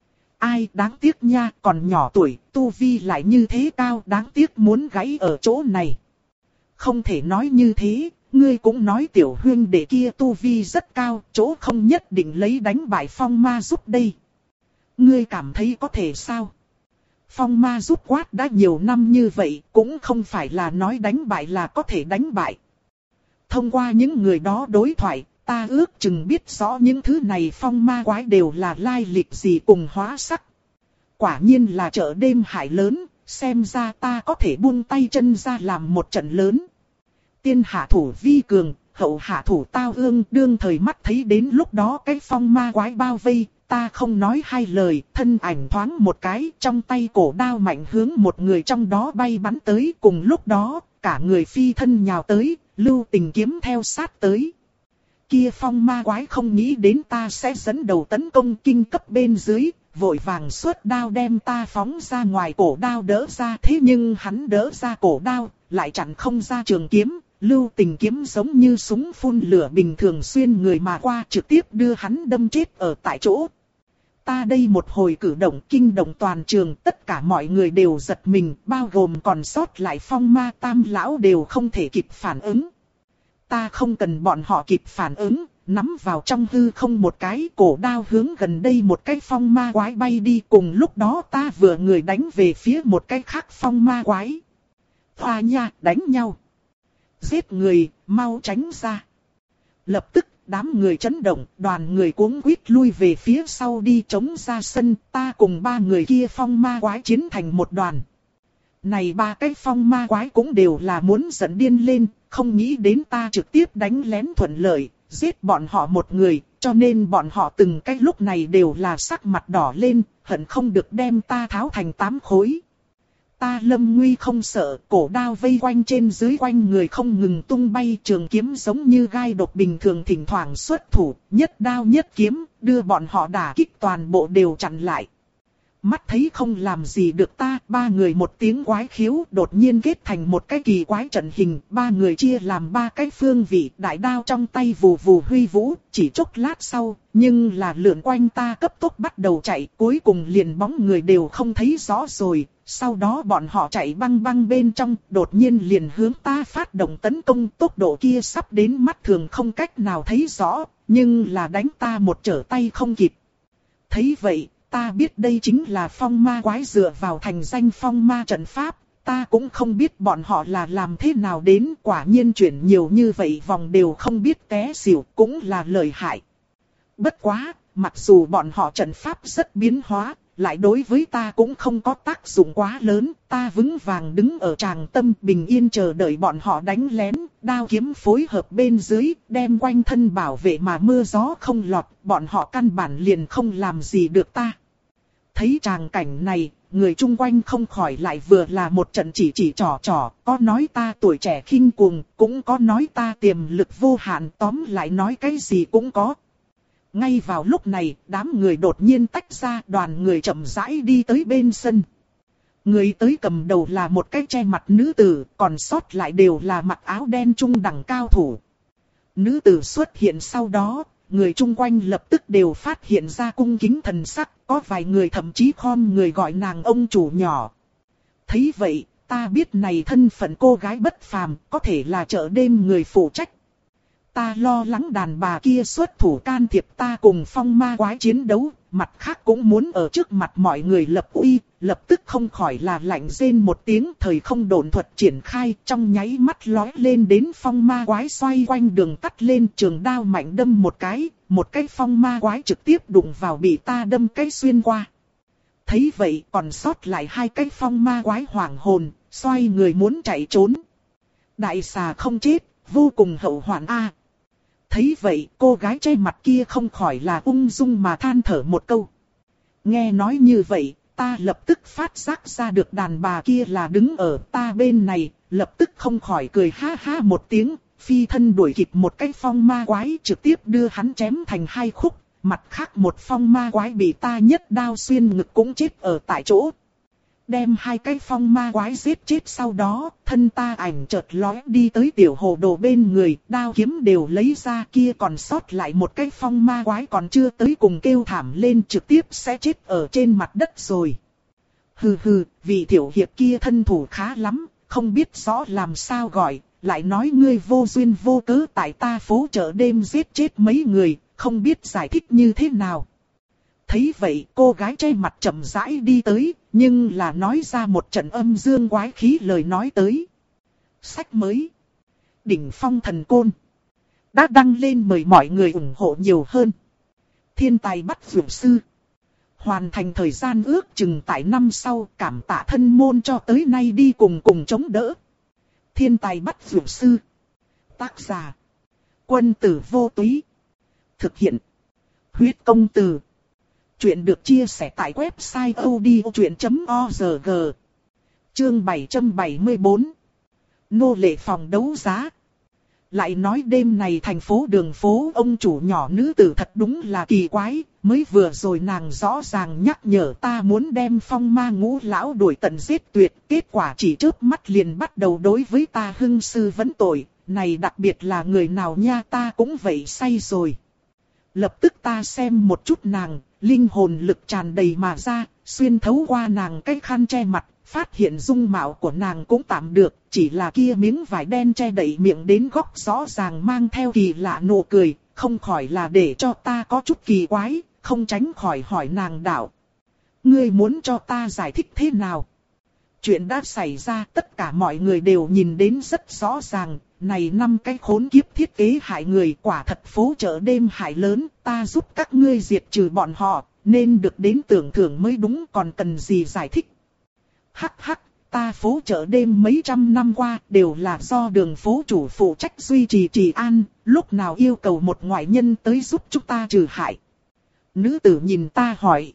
Ai đáng tiếc nha, còn nhỏ tuổi, tu vi lại như thế cao, đáng tiếc muốn gãy ở chỗ này. Không thể nói như thế, ngươi cũng nói tiểu huynh đệ kia tu vi rất cao, chỗ không nhất định lấy đánh bại phong ma giúp đây. Ngươi cảm thấy có thể sao? Phong ma giúp quát đã nhiều năm như vậy, cũng không phải là nói đánh bại là có thể đánh bại. Thông qua những người đó đối thoại, ta ước chừng biết rõ những thứ này phong ma quái đều là lai lịch gì cùng hóa sắc. Quả nhiên là chợ đêm hại lớn, xem ra ta có thể buông tay chân ra làm một trận lớn. Tiên hạ thủ vi cường, hậu hạ thủ tao ương, đương thời mắt thấy đến lúc đó cái phong ma quái bao vây. Ta không nói hai lời, thân ảnh thoáng một cái, trong tay cổ đao mạnh hướng một người trong đó bay bắn tới. Cùng lúc đó, cả người phi thân nhào tới, lưu tình kiếm theo sát tới. Kia phong ma quái không nghĩ đến ta sẽ dẫn đầu tấn công kinh cấp bên dưới, vội vàng xuất đao đem ta phóng ra ngoài, cổ đao đỡ ra. Thế nhưng hắn đỡ ra cổ đao, lại chặn không ra trường kiếm. Lưu tình kiếm giống như súng phun lửa bình thường xuyên người mà qua, trực tiếp đưa hắn đâm chết ở tại chỗ. Ta đây một hồi cử động kinh động toàn trường, tất cả mọi người đều giật mình, bao gồm còn sót lại phong ma tam lão đều không thể kịp phản ứng. Ta không cần bọn họ kịp phản ứng, nắm vào trong hư không một cái, cổ đao hướng gần đây một cái phong ma quái bay đi. Cùng lúc đó ta vừa người đánh về phía một cái khác phong ma quái. Hoa nha, đánh nhau. Giết người, mau tránh ra. Lập tức, đám người chấn động, đoàn người cuống quýt lui về phía sau đi chống ra sân, ta cùng ba người kia phong ma quái chiến thành một đoàn. Này ba cái phong ma quái cũng đều là muốn giận điên lên, không nghĩ đến ta trực tiếp đánh lén thuận lợi, giết bọn họ một người, cho nên bọn họ từng cái lúc này đều là sắc mặt đỏ lên, hận không được đem ta tháo thành tám khối. Ta lâm nguy không sợ, cổ đao vây quanh trên dưới quanh người không ngừng tung bay, trường kiếm giống như gai độc bình thường thỉnh thoảng xuất thủ, nhất đao nhất kiếm, đưa bọn họ đả kích toàn bộ đều chặn lại. Mắt thấy không làm gì được ta, ba người một tiếng quái khiếu đột nhiên kết thành một cái kỳ quái trận hình, ba người chia làm ba cái phương vị, đại đao trong tay vù vù huy vũ, chỉ chốc lát sau, nhưng là lượn quanh ta cấp tốc bắt đầu chạy, cuối cùng liền bóng người đều không thấy rõ rồi. Sau đó bọn họ chạy băng băng bên trong, đột nhiên liền hướng ta phát động tấn công, tốc độ kia sắp đến mắt thường không cách nào thấy rõ, nhưng là đánh ta một trở tay không kịp. Thấy vậy, ta biết đây chính là phong ma quái dựa vào thành danh phong ma trận pháp, ta cũng không biết bọn họ là làm thế nào đến, quả nhiên chuyển nhiều như vậy vòng đều không biết té xỉu, cũng là lợi hại. Bất quá, mặc dù bọn họ trận pháp rất biến hóa, lại đối với ta cũng không có tác dụng quá lớn, ta vững vàng đứng ở tràng tâm bình yên chờ đợi bọn họ đánh lén, đao kiếm phối hợp bên dưới, đem quanh thân bảo vệ mà mưa gió không lọt, bọn họ căn bản liền không làm gì được ta. Thấy tràng cảnh này, người chung quanh không khỏi lại vừa là một trận chỉ chỉ trò trò, có nói ta tuổi trẻ khinh cuồng, cũng có nói ta tiềm lực vô hạn, tóm lại nói cái gì cũng có. Ngay vào lúc này, đám người đột nhiên tách ra, đoàn người chậm rãi đi tới bên sân. Người tới cầm đầu là một cái che mặt nữ tử, còn sót lại đều là mặc áo đen trung đẳng cao thủ. Nữ tử xuất hiện sau đó, người chung quanh lập tức đều phát hiện ra cung kính thần sắc, có vài người thậm chí khom người gọi nàng ông chủ nhỏ. Thấy vậy, ta biết này thân phận cô gái bất phàm, có thể là chợ đêm người phụ trách. Ta lo lắng đàn bà kia xuất thủ can thiệp ta cùng phong ma quái chiến đấu, mặt khác cũng muốn ở trước mặt mọi người lập uy, lập tức không khỏi là lạnh rên một tiếng, thời không độn thuật triển khai, trong nháy mắt lói lên đến phong ma quái xoay quanh đường cắt lên, trường đao mạnh đâm một cái, một cái phong ma quái trực tiếp đụng vào bị ta đâm cái xuyên qua. Thấy vậy còn sót lại hai cái phong ma quái hoảng hồn, xoay người muốn chạy trốn. Đại xà không chết, vô cùng hậu hoạn a. Thấy vậy cô gái che mặt kia không khỏi là ung dung mà than thở một câu. Nghe nói như vậy, ta lập tức phát giác ra được đàn bà kia là đứng ở ta bên này, lập tức không khỏi cười ha ha một tiếng, phi thân đuổi kịp một cái phong ma quái trực tiếp đưa hắn chém thành hai khúc, mặt khác một phong ma quái bị ta nhất đao xuyên ngực cũng chết ở tại chỗ. Đem hai cái phong ma quái giết chết sau đó, thân ta ảnh chợt lóe đi tới tiểu hồ đồ bên người, đao kiếm đều lấy ra, kia còn sót lại một cái phong ma quái còn chưa tới cùng kêu thảm lên, trực tiếp sẽ chết ở trên mặt đất rồi. Hừ hừ, vị tiểu hiệp kia thân thủ khá lắm, không biết rõ làm sao gọi, lại nói ngươi vô duyên vô cớ tại ta phố chợ đêm giết chết mấy người, không biết giải thích như thế nào. Thấy vậy cô gái che mặt chậm rãi đi tới, nhưng là nói ra một trận âm dương quái khí lời nói tới. Sách mới. Đỉnh phong thần côn. Đã đăng lên mời mọi người ủng hộ nhiều hơn. Thiên tài bắt vượt sư. Hoàn thành thời gian ước chừng tại năm sau, cảm tạ thân môn cho tới nay đi cùng cùng chống đỡ. Thiên tài bắt vượt sư. Tác giả. Quân tử vô túy. Thực hiện. Huyết công từ. Chuyện được chia sẻ tại website odchuyện chấm org. Chương bảy trăm bảy mươi tư. Nô lệ phòng đấu giá. Lại nói đêm này thành phố đường phố ông chủ nhỏ nữ tử thật đúng là kỳ quái. Mới vừa rồi nàng rõ ràng nhắc nhở ta muốn đem phong ma ngũ lão đuổi tận giết tuyệt. Kết quả chỉ chớp mắt liền bắt đầu đối với ta hưng sư vấn tội. Này đặc biệt là người nào nha, ta cũng vậy say rồi. Lập tức ta xem một chút nàng, linh hồn lực tràn đầy mà ra, xuyên thấu qua nàng cái khăn che mặt, phát hiện dung mạo của nàng cũng tạm được, chỉ là kia miếng vải đen che đậy miệng đến góc rõ ràng mang theo kỳ lạ nụ cười, không khỏi là để cho ta có chút kỳ quái, không tránh khỏi hỏi nàng đạo. Ngươi muốn cho ta giải thích thế nào? Chuyện đã xảy ra, tất cả mọi người đều nhìn đến rất rõ ràng. Này năm cái khốn kiếp thiết kế hại người, quả thật phố chợ đêm hại lớn, ta giúp các ngươi diệt trừ bọn họ, nên được đến tưởng thưởng mới đúng, còn cần gì giải thích. Hắc hắc, ta phố chợ đêm mấy trăm năm qua đều là do đường phố chủ phụ trách duy trì trì an, lúc nào yêu cầu một ngoại nhân tới giúp chúng ta trừ hại. Nữ tử nhìn ta hỏi.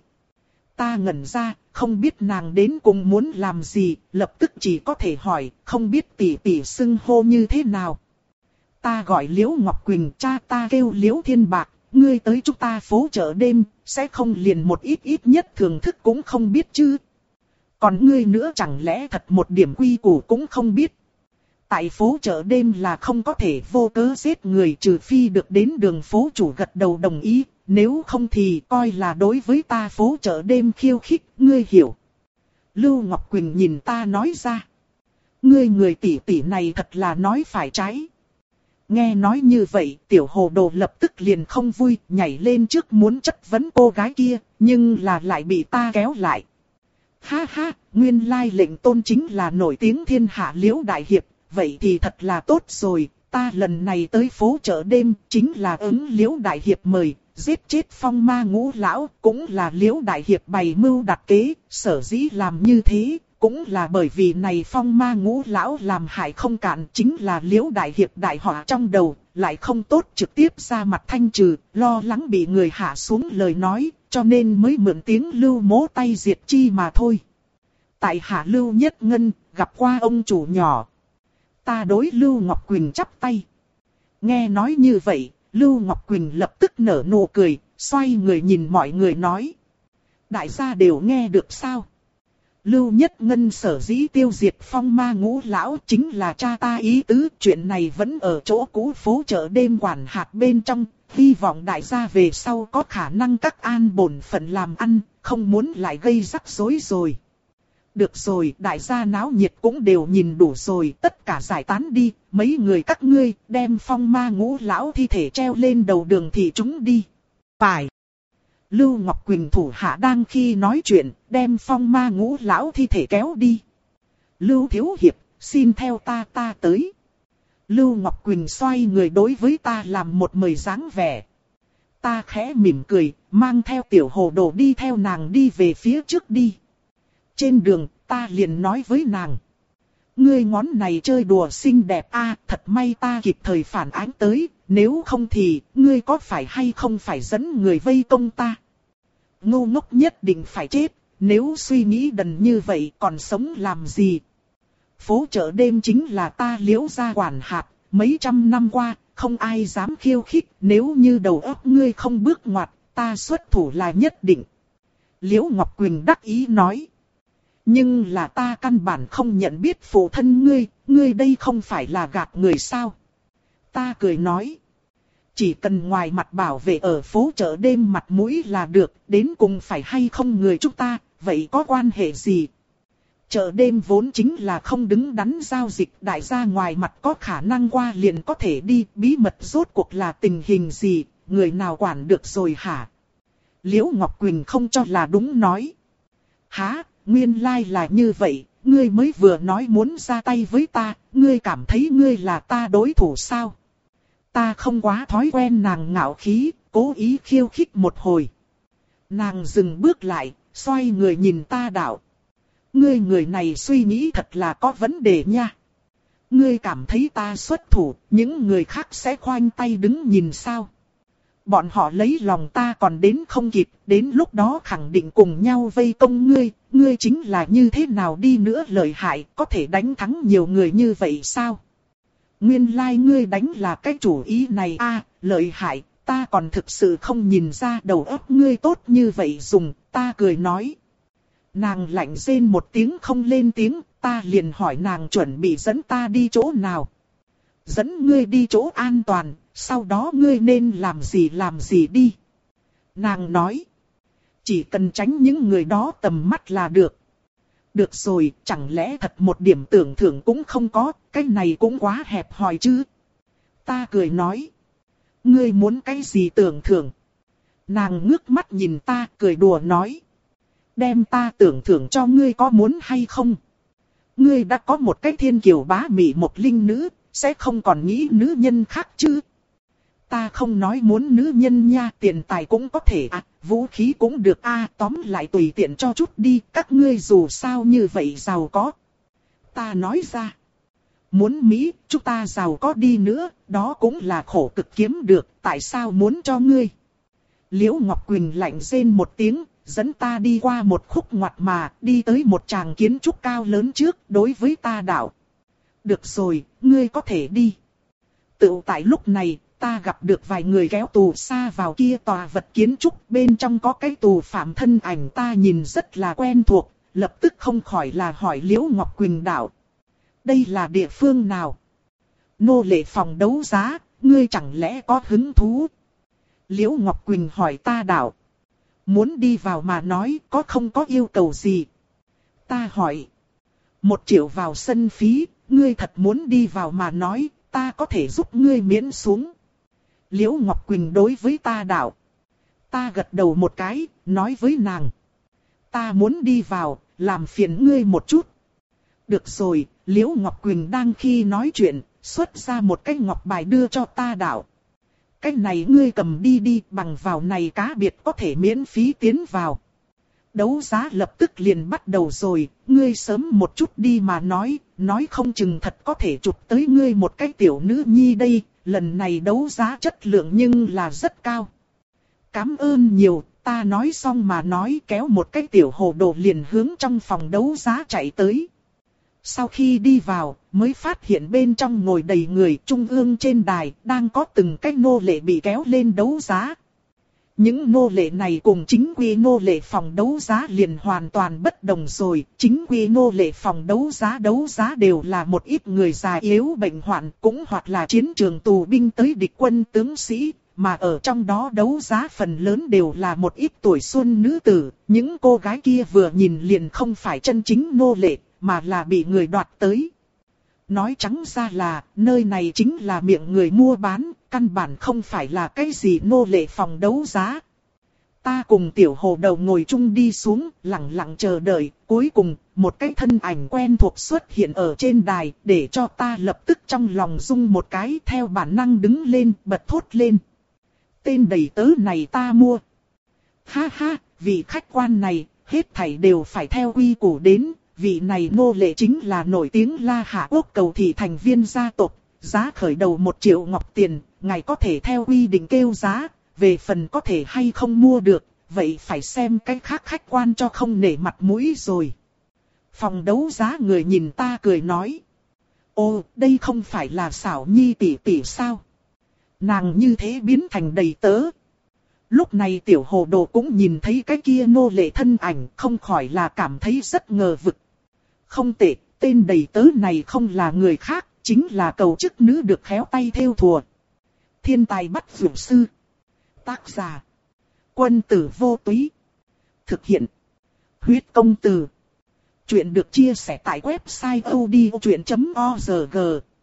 Ta ngẩn ra, không biết nàng đến cùng muốn làm gì, lập tức chỉ có thể hỏi, không biết tỷ tỷ xưng hô như thế nào. Ta gọi Liễu Ngọc Quỳnh, cha ta kêu Liễu Thiên Bạc, ngươi tới chúng ta phố chợ đêm, sẽ không liền một ít ít nhất thưởng thức cũng không biết chứ. Còn ngươi nữa chẳng lẽ thật một điểm quy củ cũng không biết. Tại phố chợ đêm là không có thể vô cớ giết người trừ phi được đến đường phố chủ gật đầu đồng ý. Nếu không thì coi là đối với ta phố chợ đêm khiêu khích, ngươi hiểu. Lưu Ngọc Quỳnh nhìn ta nói ra. Ngươi người tỷ tỷ này thật là nói phải trái. Nghe nói như vậy, tiểu hồ đồ lập tức liền không vui, nhảy lên trước muốn chất vấn cô gái kia, nhưng là lại bị ta kéo lại. Ha ha, nguyên lai lệnh tôn chính là nổi tiếng thiên hạ Liễu đại hiệp, vậy thì thật là tốt rồi, ta lần này tới phố chợ đêm chính là ứng Liễu đại hiệp mời. Giết chết phong ma ngũ lão cũng là Liễu đại hiệp bày mưu đặt kế, sở dĩ làm như thế, cũng là bởi vì này phong ma ngũ lão làm hại không cạn, chính là Liễu đại hiệp đại họa trong đầu, lại không tốt trực tiếp ra mặt thanh trừ, lo lắng bị người hạ xuống lời nói, cho nên mới mượn tiếng lưu mố tay diệt chi mà thôi. tại hạ Lưu Nhất Ngân, gặp qua ông chủ nhỏ. Ta đối Lưu Ngọc Quỳnh chắp tay. Nghe nói như vậy, Lưu Ngọc Quỳnh lập tức nở nụ cười, xoay người nhìn mọi người nói. Đại gia đều nghe được sao? Lưu Nhất Ngân sở dĩ tiêu diệt phong ma ngũ lão chính là cha ta ý tứ. Chuyện này vẫn ở chỗ cũ phố chợ đêm quản hạt bên trong. Hy vọng đại gia về sau có khả năng các an bổn phận làm ăn, không muốn lại gây rắc rối rồi. Được rồi, đại gia náo nhiệt cũng đều nhìn đủ rồi, tất cả giải tán đi, mấy người các ngươi đem phong ma ngũ lão thi thể treo lên đầu đường thì chúng đi. Phải. Lưu Ngọc Quỳnh thủ hạ đang khi nói chuyện, đem phong ma ngũ lão thi thể kéo đi. Lưu Thiếu Hiệp, xin theo ta ta tới. Lưu Ngọc Quỳnh xoay người đối với ta làm một mời dáng vẻ. Ta khẽ mỉm cười, mang theo tiểu hồ đồ đi theo nàng đi về phía trước đi. Trên đường, ta liền nói với nàng. Ngươi ngón này chơi đùa xinh đẹp a, thật may ta kịp thời phản ánh tới, nếu không thì, ngươi có phải hay không phải dẫn người vây công ta? Ngu ngốc nhất định phải chết, nếu suy nghĩ đần như vậy còn sống làm gì? Phố chợ đêm chính là ta Liễu gia quản hạt, mấy trăm năm qua, không ai dám khiêu khích, nếu như đầu óc ngươi không bước ngoặt, ta xuất thủ là nhất định. Liễu Ngọc Quỳnh đắc ý nói. Nhưng là ta căn bản không nhận biết phụ thân ngươi, ngươi đây không phải là gạt người sao? Ta cười nói. Chỉ cần ngoài mặt bảo vệ ở phố chợ đêm mặt mũi là được, đến cùng phải hay không người chúng ta, vậy có quan hệ gì? Chợ đêm vốn chính là không đứng đắn giao dịch, đại gia ngoài mặt có khả năng qua liền có thể đi, bí mật rốt cuộc là tình hình gì, người nào quản được rồi hả? Liễu Ngọc Quỳnh không cho là đúng nói. Hả, nguyên lai là như vậy, ngươi mới vừa nói muốn ra tay với ta, ngươi cảm thấy ngươi là ta đối thủ sao? Ta không quá thói quen nàng ngạo khí, cố ý khiêu khích một hồi. Nàng dừng bước lại, xoay người nhìn ta đạo. Ngươi người này suy nghĩ thật là có vấn đề nha. Ngươi cảm thấy ta xuất thủ, những người khác sẽ khoanh tay đứng nhìn sao? Bọn họ lấy lòng ta còn đến không kịp, đến lúc đó khẳng định cùng nhau vây công ngươi. Ngươi chính là như thế nào đi nữa lợi hại, có thể đánh thắng nhiều người như vậy sao? Nguyên lai like ngươi đánh là cái chủ ý này a, à, lợi hại, ta còn thực sự không nhìn ra đầu óc ngươi tốt như vậy dùng, ta cười nói. Nàng lạnh rên một tiếng không lên tiếng, ta liền hỏi nàng chuẩn bị dẫn ta đi chỗ nào. Dẫn ngươi đi chỗ an toàn, sau đó ngươi nên làm gì làm gì đi. Nàng nói, chỉ cần tránh những người đó tầm mắt là được. Được rồi, chẳng lẽ thật một điểm tưởng thưởng cũng không có, cái này cũng quá hẹp hòi chứ. Ta cười nói, ngươi muốn cái gì tưởng thưởng? Nàng ngước mắt nhìn ta cười đùa nói, đem ta tưởng thưởng cho ngươi có muốn hay không? Ngươi đã có một cái thiên kiều bá mị một linh nữ, sẽ không còn nghĩ nữ nhân khác chứ? Ta không nói muốn nữ nhân nha, tiền tài cũng có thể à, vũ khí cũng được a, à, tóm lại tùy tiện cho chút đi, các ngươi dù sao như vậy giàu có. Ta nói ra, muốn Mỹ, chúng ta giàu có đi nữa, đó cũng là khổ cực kiếm được, tại sao muốn cho ngươi? Liễu Ngọc Quỳnh lạnh rên một tiếng, dẫn ta đi qua một khúc ngoặt mà, đi tới một tràng kiến trúc cao lớn trước, đối với ta đạo. Được rồi, ngươi có thể đi. Tự tại lúc này, ta gặp được vài người kéo tù xa vào kia tòa vật kiến trúc, bên trong có cái tù phạm thân ảnh ta nhìn rất là quen thuộc, lập tức không khỏi là hỏi Liễu Ngọc Quỳnh đạo. Đây là địa phương nào? Nô lệ phòng đấu giá, ngươi chẳng lẽ có hứng thú? Liễu Ngọc Quỳnh hỏi ta đạo. Muốn đi vào mà nói có không có yêu cầu gì? Ta hỏi. Một triệu vào sân phí, ngươi thật muốn đi vào mà nói, ta có thể giúp ngươi miễn xuống. Liễu Ngọc Quỳnh đối với ta đạo. Ta gật đầu một cái, nói với nàng. Ta muốn đi vào, làm phiền ngươi một chút. Được rồi, Liễu Ngọc Quỳnh đang khi nói chuyện, xuất ra một cái ngọc bài đưa cho ta đạo. Cái này ngươi cầm đi đi, bằng vào này cá biệt có thể miễn phí tiến vào. Đấu giá lập tức liền bắt đầu rồi, ngươi sớm một chút đi mà nói, nói không chừng thật có thể chụp tới ngươi một cái tiểu nữ nhi đây, lần này đấu giá chất lượng nhưng là rất cao. Cảm ơn nhiều, Ta nói xong mà nói, kéo một cái tiểu hồ đồ liền hướng trong phòng đấu giá chạy tới. Sau khi đi vào, mới phát hiện bên trong ngồi đầy người, trung ương trên đài, đang có từng cái nô lệ bị kéo lên đấu giá. Những nô lệ này cùng chính quy nô lệ phòng đấu giá liền hoàn toàn bất đồng rồi. Chính quy nô lệ phòng đấu giá đấu giá đều là một ít người già yếu bệnh hoạn, cũng hoặc là chiến trường tù binh tới địch quân tướng sĩ. Mà ở trong đó đấu giá phần lớn đều là một ít tuổi xuân nữ tử. Những cô gái kia vừa nhìn liền không phải chân chính nô lệ, mà là bị người đoạt tới. Nói trắng ra là, nơi này chính là miệng người mua bán, căn bản không phải là cái gì nô lệ phòng đấu giá. Ta cùng tiểu hồ đầu ngồi chung đi xuống, lặng lặng chờ đợi, cuối cùng, một cái thân ảnh quen thuộc xuất hiện ở trên đài, để cho ta lập tức trong lòng rung một cái, theo bản năng đứng lên, bật thốt lên. Tên đầy tớ này ta mua. Ha ha, vị khách quan này, hết thảy đều phải theo quy củ đến. Vị này nô lệ chính là nổi tiếng La Hạ Quốc cầu thị thành viên gia tộc, giá khởi đầu một triệu ngọc tiền, ngài có thể theo quy định kêu giá, về phần có thể hay không mua được, vậy phải xem cái khác khách quan cho không nể mặt mũi rồi. Phòng đấu giá người nhìn ta cười nói. Ô, đây không phải là xảo nhi tỷ tỷ sao? Nàng như thế biến thành đầy tớ. Lúc này tiểu hồ đồ cũng nhìn thấy cái kia nô lệ thân ảnh, không khỏi là cảm thấy rất ngờ vực. Không tệ, tên đầy tớ này không là người khác, chính là cầu chức nữ được khéo tay theo thùa. Thiên tài bắt dược sư. Tác giả. Quân tử vô túy. Thực hiện. Huyết công từ. Chuyện được chia sẻ tại website odchuyện chấm org.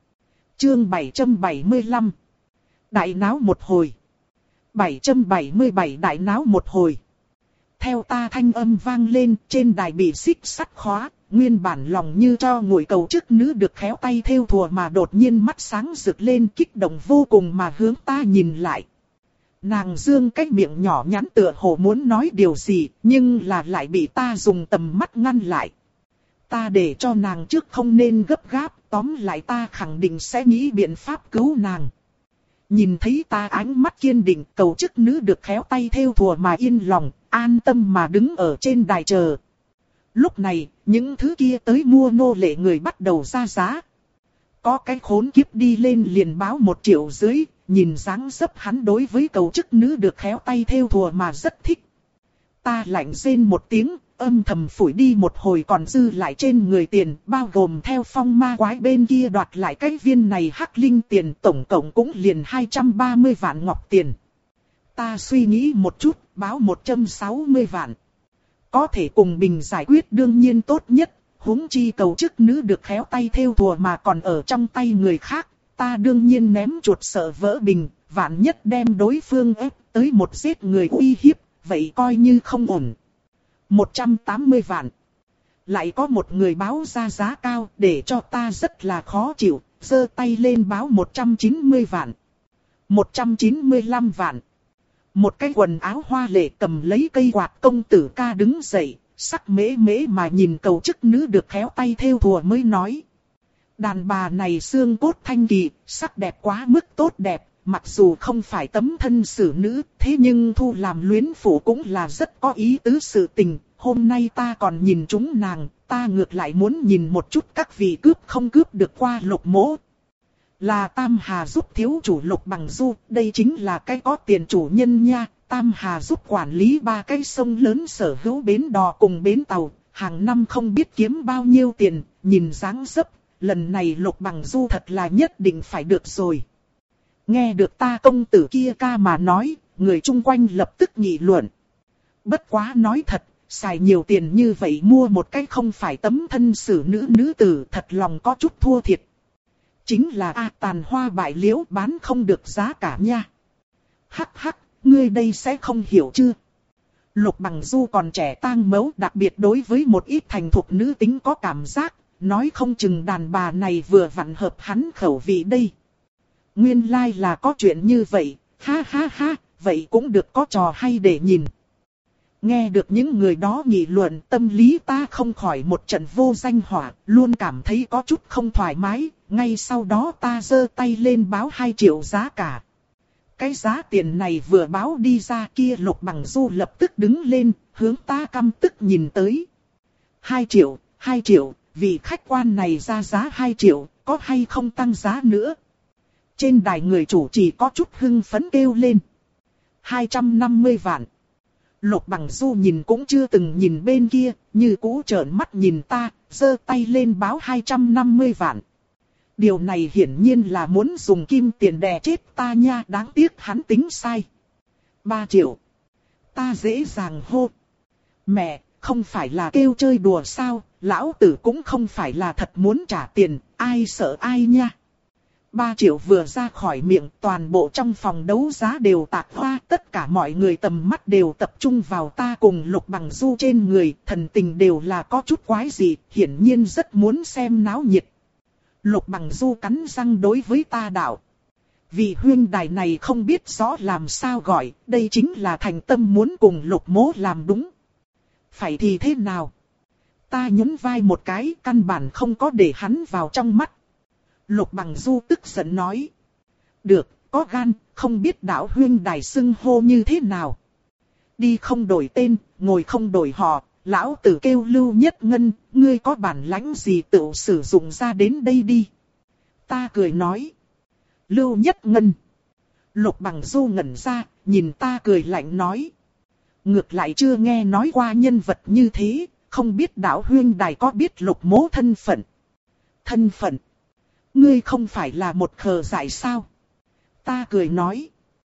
Chương bảy trăm bảy mươi lăm. Đại náo một hồi. bảy trăm bảy mươi bảy đại náo một hồi. Theo ta thanh âm vang lên, trên đài bị xích sắt khóa, nguyên bản lòng như cho ngồi cầu chức nữ được khéo tay theo thùa mà đột nhiên mắt sáng rực lên, kích động vô cùng mà hướng ta nhìn lại. Nàng dương cái miệng nhỏ nhắn tựa hồ muốn nói điều gì, nhưng là lại bị ta dùng tầm mắt ngăn lại. Ta để cho nàng trước không nên gấp gáp, tóm lại ta khẳng định sẽ nghĩ biện pháp cứu nàng. Nhìn thấy ta ánh mắt kiên định, cầu chức nữ được khéo tay theo thùa mà yên lòng, an tâm mà đứng ở trên đài chờ. Lúc này, những thứ kia tới mua nô lệ người bắt đầu ra giá. Có cái khốn kiếp đi lên liền báo một triệu dưới, nhìn dáng dấp hắn đối với cầu chức nữ được khéo tay theo thùa mà rất thích. Ta lạnh rên một tiếng, âm thầm phủi đi một hồi còn dư lại trên người tiền, bao gồm theo phong ma quái bên kia đoạt lại cái viên này hắc linh tiền, tổng cộng cũng liền hai trăm ba mươi vạn ngọc tiền. Ta suy nghĩ một chút, báo một trăm sáu mươi vạn. Có thể cùng Bình giải quyết đương nhiên tốt nhất, huống chi cầu chức nữ được khéo tay theo thùa mà còn ở trong tay người khác, ta đương nhiên ném chuột sợ vỡ bình, vạn nhất đem đối phương ép tới một giết người uy hiếp, vậy coi như không ổn. một trăm tám mươi vạn. Lại có một người báo ra giá cao để cho ta rất là khó chịu, giơ tay lên báo một trăm chín mươi vạn. một trăm chín mươi lăm vạn. Một cái quần áo hoa lệ cầm lấy cây quạt công tử ca đứng dậy, sắc mễ mễ mà nhìn cầu chức nữ được khéo tay theo thùa mới nói. Đàn bà này xương cốt thanh kỳ, sắc đẹp quá mức tốt đẹp, mặc dù không phải tấm thân xử nữ, thế nhưng thu làm luyến phụ cũng là rất có ý tứ sự tình. Hôm nay ta còn nhìn chúng nàng, ta ngược lại muốn nhìn một chút các vị cướp không cướp được qua Lục mỗ. Là Tam Hà giúp thiếu chủ Lục Bằng Du, đây chính là cái có tiền chủ nhân nha. Tam Hà giúp quản lý ba cái sông lớn sở hữu bến đò cùng bến tàu, hàng năm không biết kiếm bao nhiêu tiền, nhìn dáng dấp, lần này Lục Bằng Du thật là nhất định phải được rồi. Nghe được ta công tử kia ca mà nói, người chung quanh lập tức nghị luận. Bất quá nói thật, xài nhiều tiền như vậy mua một cái không phải tấm thân xử nữ nữ tử thật lòng có chút thua thiệt. Chính là a tàn hoa bại liễu bán không được giá cả nha. Hắc hắc, ngươi đây sẽ không hiểu chưa? Lục Bằng Du còn trẻ tang mẫu, đặc biệt đối với một ít thành thục nữ tính có cảm giác, nói không chừng đàn bà này vừa vặn hợp hắn khẩu vị đây. Nguyên lai like là có chuyện như vậy, ha ha ha, vậy cũng được có trò hay để nhìn. Nghe được những người đó nghị luận, tâm lý ta không khỏi một trận vô danh hỏa, luôn cảm thấy có chút không thoải mái, ngay sau đó ta giơ tay lên báo hai triệu giá cả. Cái giá tiền này vừa báo đi ra kia Lục Bằng Du lập tức đứng lên, hướng ta căm tức nhìn tới. Hai triệu, hai triệu, vì khách quan này ra giá hai triệu, có hay không tăng giá nữa? Trên đài người chủ trì có chút hưng phấn kêu lên. hai trăm năm mươi vạn. Lục Bằng Du nhìn cũng chưa từng nhìn bên kia, như cũ trợn mắt nhìn ta, giơ tay lên báo hai trăm năm mươi vạn. Điều này hiển nhiên là muốn dùng kim tiền đè chết ta nha, đáng tiếc hắn tính sai. ba triệu. Ta dễ dàng hô. Mẹ, không phải là kêu chơi đùa sao, lão tử cũng không phải là thật muốn trả tiền, ai sợ ai nha. ba triệu vừa ra khỏi miệng, toàn bộ trong phòng đấu giá đều tạc hoa, tất cả mọi người tầm mắt đều tập trung vào ta cùng Lục Bằng Du trên người, thần tình đều là có chút quái dị, hiển nhiên rất muốn xem náo nhiệt. Lục Bằng Du cắn răng đối với ta đạo. Vị huynh đài này không biết rõ làm sao gọi, đây chính là thành tâm muốn cùng Lục Mỗ làm đúng. Phải thì thế nào? Ta nhún vai một cái, căn bản không có để hắn vào trong mắt. Lục Bằng Du tức giận nói. Được, có gan, không biết đạo huynh đài xưng hô như thế nào. Đi không đổi tên, ngồi không đổi họ, lão tử kêu Lưu Nhất Ngân, ngươi có bản lãnh gì tự sử dụng ra đến đây đi. Ta cười nói. Lưu Nhất Ngân. Lục Bằng Du ngẩn ra, nhìn ta cười lạnh nói. Ngược lại chưa nghe nói qua nhân vật như thế, không biết đạo huynh đài có biết Lục Mỗ thân phận. Thân phận. Ngươi không phải là một khờ dại sao? Ta cười nói.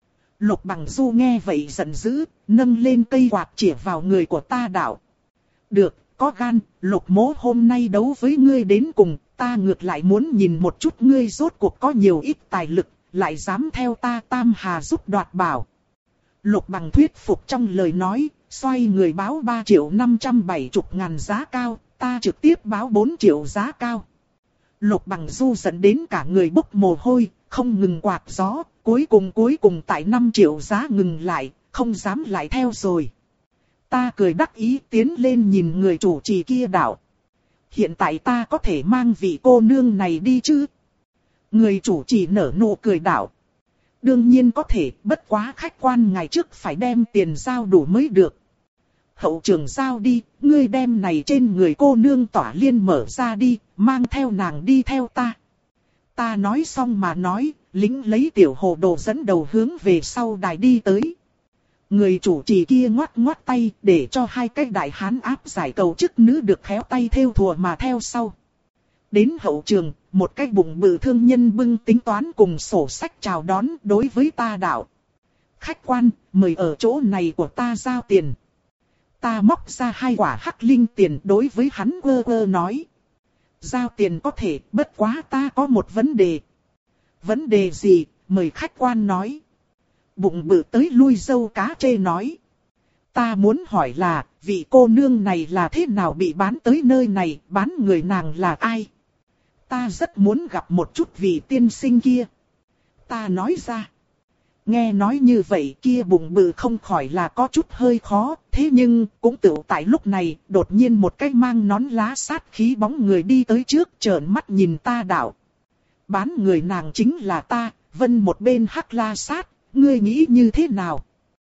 Lục Bằng Du nghe vậy giận dữ, nâng lên cây quạt chĩa vào người của ta đạo. Được, có gan, Lục Mỗ hôm nay đấu với ngươi đến cùng, ta ngược lại muốn nhìn một chút ngươi rốt cuộc có nhiều ít tài lực, lại dám theo ta Tam Hà giúp đoạt bảo. Lục Bằng thuyết phục trong lời nói, xoay người báo ba triệu năm trăm bảy mươi ngàn giá cao, ta trực tiếp báo bốn triệu giá cao. Lục Bằng Du dẫn đến cả người bốc mồ hôi, không ngừng quạt gió, cuối cùng cuối cùng tại năm triệu giá ngừng lại, không dám lại theo rồi. Ta cười đắc ý tiến lên nhìn người chủ trì kia đạo. Hiện tại ta có thể mang vị cô nương này đi chứ? Người chủ trì nở nụ cười đạo. Đương nhiên có thể, bất quá khách quan ngày trước phải đem tiền giao đủ mới được. Hậu trường giao đi, ngươi đem này trên người cô nương tỏa liên mở ra đi, mang theo nàng đi theo ta. Ta nói xong mà nói, lính lấy tiểu hồ đồ dẫn đầu hướng về sau đài đi tới. Người chủ trì kia ngoắt ngoắt tay để cho hai cái đại hán áp giải cầu chức nữ được khéo tay theo thùa mà theo sau. Đến hậu trường, một cái bụng bự thương nhân bưng tính toán cùng sổ sách chào đón đối với ta đạo. Khách quan, mời ở chỗ này của ta giao tiền. Ta móc ra hai quả hắc linh tiền đối với hắn ơ ơ nói. Giao tiền có thể, bất quá ta có một vấn đề. Vấn đề gì, mời khách quan nói. Bụng bự tới lui dâu cá chê nói. Ta muốn hỏi là, vị cô nương này là thế nào bị bán tới nơi này, bán người nàng là ai? Ta rất muốn gặp một chút vị tiên sinh kia. Ta nói ra. Nghe nói như vậy kia bụng bự không khỏi là có chút hơi khó, thế nhưng cũng tự tại lúc này, đột nhiên một cái mang nón lá sát khí bóng người đi tới trước trợn mắt nhìn ta đạo. Bán người nàng chính là ta, Vân một bên Hắc La Sát, ngươi nghĩ như thế nào?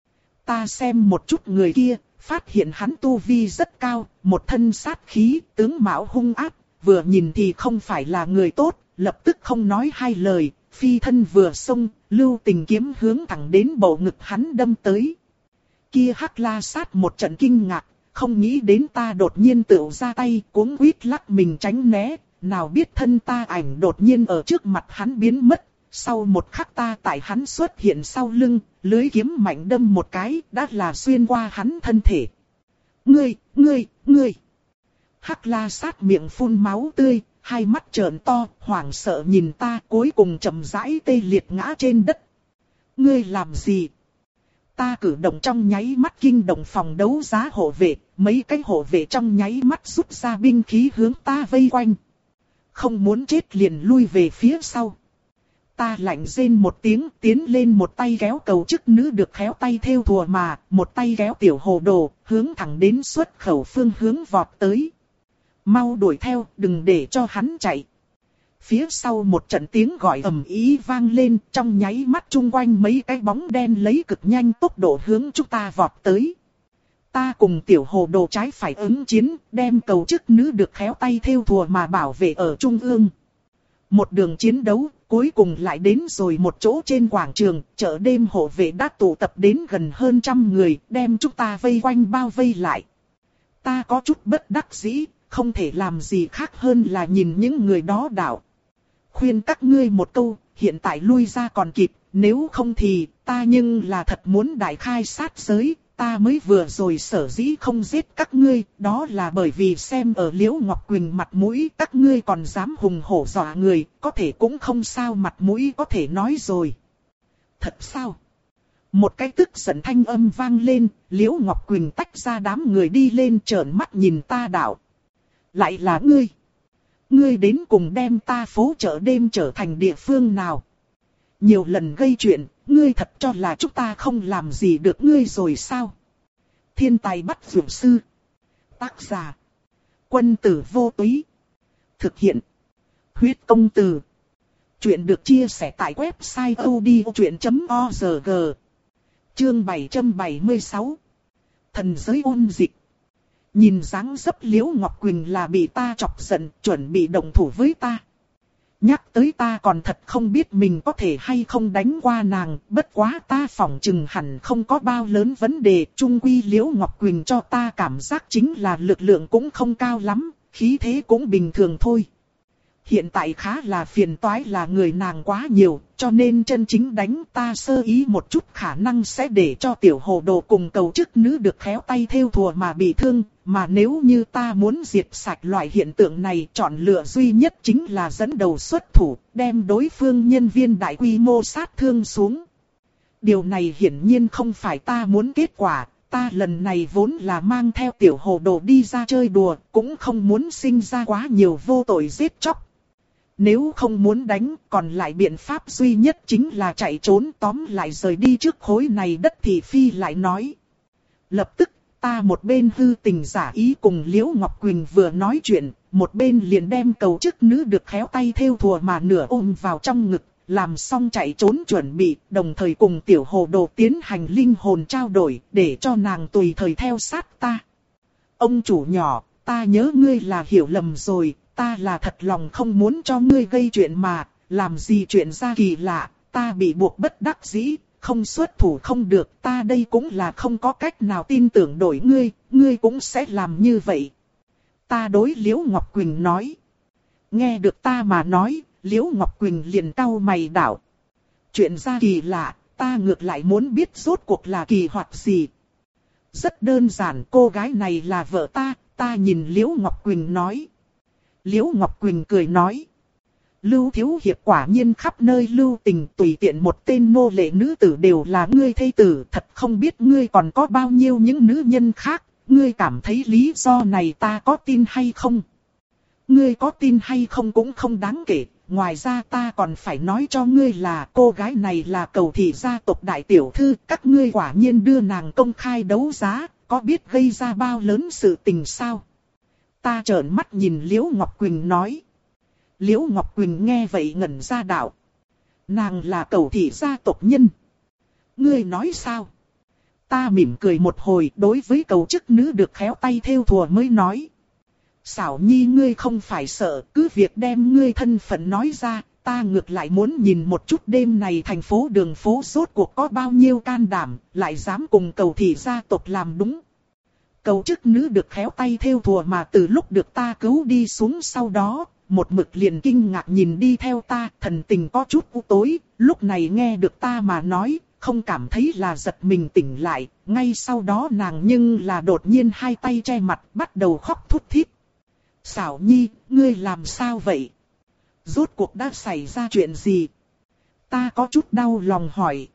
Ta xem một chút người kia, phát hiện hắn tu vi rất cao, một thân sát khí, tướng mạo hung ác, vừa nhìn thì không phải là người tốt, lập tức không nói hai lời, phi thân vừa xông, lưu tình kiếm hướng thẳng đến bầu ngực hắn đâm tới. Kia Hắc La Sát một trận kinh ngạc, không nghĩ đến ta đột nhiên tựu ra tay, cuống quýt lắc mình tránh né, nào biết thân ta ảnh đột nhiên ở trước mặt hắn biến mất. Sau một khắc ta tại hắn xuất hiện sau lưng, lưới kiếm mạnh đâm một cái, đã là xuyên qua hắn thân thể. Ngươi, ngươi, ngươi. Hắc La Sát miệng phun máu tươi, hai mắt trợn to, hoảng sợ nhìn ta, cuối cùng chậm rãi tê liệt ngã trên đất. Ngươi làm gì? Ta cử động trong nháy mắt kinh động phòng đấu giá hộ vệ, mấy cái hộ vệ trong nháy mắt rút ra binh khí hướng ta vây quanh. Không muốn chết liền lui về phía sau. Ta lạnh rên một tiếng, tiến lên một tay kéo cầu chức nữ được khéo tay theo thùa mà, một tay kéo tiểu hồ đồ, hướng thẳng đến xuất khẩu phương hướng vọt tới. Mau đuổi theo, đừng để cho hắn chạy. Phía sau một trận tiếng gọi ầm ĩ vang lên, trong nháy mắt chung quanh mấy cái bóng đen lấy cực nhanh tốc độ hướng chúng ta vọt tới. Ta cùng tiểu hồ đồ trái phải ứng chiến, đem cầu chức nữ được khéo tay thêu thùa mà bảo vệ ở trung ương. Một đường chiến đấu, cuối cùng lại đến rồi một chỗ trên quảng trường, chợ đêm hộ vệ đã tụ tập đến gần hơn trăm người, đem chúng ta vây quanh bao vây lại. Ta có chút bất đắc dĩ, không thể làm gì khác hơn là nhìn những người đó đảo. Khuyên các ngươi một câu, hiện tại lui ra còn kịp, nếu không thì ta nhưng là thật muốn đại khai sát giới. Ta mới vừa rồi sở dĩ không giết các ngươi, đó là bởi vì xem ở Liễu Ngọc Quỳnh mặt mũi, các ngươi còn dám hùng hổ dọa người, có thể cũng không sao, mặt mũi có thể nói rồi. Thật sao? Một cái tức giận thanh âm vang lên, Liễu Ngọc Quỳnh tách ra đám người đi lên trợn mắt nhìn ta đạo. Lại là ngươi? Ngươi đến cùng đem ta phố chợ đêm trở thành địa phương nào? Nhiều lần gây chuyện, ngươi thật cho là chúng ta không làm gì được ngươi rồi sao? Thiên tài bắt dược sư. Tác giả. Quân tử vô túy. Thực hiện. Huyết công từ. Chuyện được chia sẻ tại website odchuyện chấm org. Chương bảy trăm bảy mươi sáu. Thần giới ôn dịch. Nhìn dáng dấp Liễu Ngọc Quỳnh là bị ta chọc giận, chuẩn bị động thủ với ta. Nhắc tới ta còn thật không biết mình có thể hay không đánh qua nàng, bất quá ta phỏng chừng hẳn không có bao lớn vấn đề. Chung quy Liễu Ngọc Quỳnh cho ta cảm giác chính là lực lượng cũng không cao lắm, khí thế cũng bình thường thôi. Hiện tại khá là phiền toái là người nàng quá nhiều, cho nên chân chính đánh ta sơ ý một chút khả năng sẽ để cho tiểu hồ đồ cùng cầu chức nữ được khéo tay thêu thùa mà bị thương. Mà nếu như ta muốn diệt sạch loại hiện tượng này, chọn lựa duy nhất chính là dẫn đầu xuất thủ, đem đối phương nhân viên đại quy mô sát thương xuống. Điều này hiển nhiên không phải ta muốn kết quả. Ta lần này vốn là mang theo tiểu hồ đồ đi ra chơi đùa, cũng không muốn sinh ra quá nhiều vô tội giết chóc. Nếu không muốn đánh, còn lại biện pháp duy nhất chính là chạy trốn, tóm lại rời đi trước khối này đất. Thì Phi lại nói. Lập tức, ta một bên hư tình giả ý cùng Liễu Ngọc Quỳnh vừa nói chuyện, một bên liền đem cầu chức nữ được khéo tay thêu thùa mà nửa ôm vào trong ngực, làm xong chạy trốn chuẩn bị, đồng thời cùng tiểu hồ đồ tiến hành linh hồn trao đổi, để cho nàng tùy thời theo sát ta. Ông chủ nhỏ, ta nhớ ngươi là hiểu lầm rồi. Ta là thật lòng không muốn cho ngươi gây chuyện mà, làm gì chuyện ra kỳ lạ, ta bị buộc bất đắc dĩ, không xuất thủ không được, ta đây cũng là không có cách nào tin tưởng đổi ngươi, ngươi cũng sẽ làm như vậy. Ta đối Liễu Ngọc Quỳnh nói. Nghe được ta mà nói, Liễu Ngọc Quỳnh liền cau mày đảo. Chuyện ra kỳ lạ, ta ngược lại muốn biết rốt cuộc là kỳ hoạt gì. Rất đơn giản, cô gái này là vợ ta, ta nhìn Liễu Ngọc Quỳnh nói. Liễu Ngọc Quỳnh cười nói. Lưu Thiếu Hiệp quả nhiên khắp nơi lưu tình, tùy tiện một tên nô lệ nữ tử đều là ngươi thê tử. Thật không biết ngươi còn có bao nhiêu những nữ nhân khác. Ngươi cảm thấy lý do này ta có tin hay không? Ngươi có tin hay không cũng không đáng kể. Ngoài ra ta còn phải nói cho ngươi là cô gái này là cầu thị gia tộc đại tiểu thư. Các ngươi quả nhiên đưa nàng công khai đấu giá. Có biết gây ra bao lớn sự tình sao? Ta trợn mắt nhìn Liễu Ngọc Quỳnh nói. Liễu Ngọc Quỳnh nghe vậy ngẩn ra đạo. Nàng là cầu thị gia tộc nhân. Ngươi nói sao? Ta mỉm cười một hồi, đối với cầu chức nữ được khéo tay thêu thùa mới nói. Xảo Nhi ngươi không phải sợ, cứ việc đem ngươi thân phận nói ra, ta ngược lại muốn nhìn một chút đêm này thành phố đường phố rốt cuộc có bao nhiêu can đảm, lại dám cùng cầu thị gia tộc làm đúng. Cầu chức nữ được khéo tay thêu thùa mà từ lúc được ta cứu đi xuống sau đó, một mực liền kinh ngạc nhìn đi theo ta, thần tình có chút u tối, lúc này nghe được ta mà nói, không cảm thấy là giật mình tỉnh lại, ngay sau đó nàng nhưng là đột nhiên hai tay che mặt, bắt đầu khóc thút thít. Xảo Nhi, ngươi làm sao vậy? Rốt cuộc đã xảy ra chuyện gì? Ta có chút đau lòng hỏi.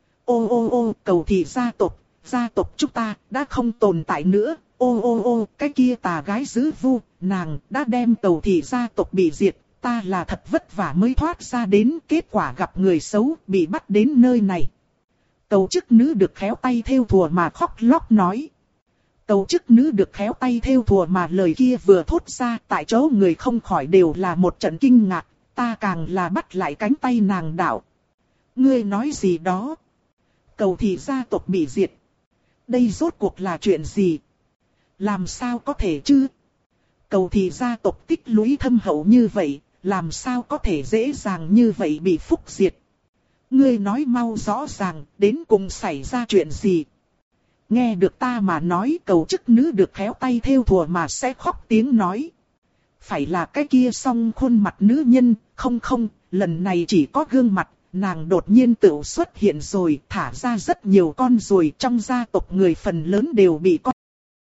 Ô ô ô, cầu thị gia tộc, gia tộc chúng ta đã không tồn tại nữa. Ô ô ô, cái kia tà gái dữ vu, nàng đã đem cầu thị gia tộc bị diệt. Ta là thật vất vả mới thoát ra đến, kết quả gặp người xấu, bị bắt đến nơi này. Cầu chức nữ được khéo tay thêu thùa mà khóc lóc nói. Cầu chức nữ được khéo tay thêu thùa mà lời kia vừa thốt ra, tại chỗ người không khỏi đều là một trận kinh ngạc. ta càng là bắt lại cánh tay nàng đạo. Ngươi nói gì đó? Cầu thị gia tộc bị diệt. Đây rốt cuộc là chuyện gì? Làm sao có thể chứ? Cầu thị gia tộc tích lũy thâm hậu như vậy, làm sao có thể dễ dàng như vậy bị phúc diệt? Ngươi nói mau rõ ràng, đến cùng xảy ra chuyện gì? Nghe được ta mà nói, cầu chức nữ được khéo tay theo thùa mà sẽ khóc tiếng nói. Phải là cái kia song khuôn mặt nữ nhân, không không, lần này chỉ có gương mặt, nàng đột nhiên tự xuất hiện rồi, thả ra rất nhiều con ruồi, trong gia tộc người phần lớn đều bị con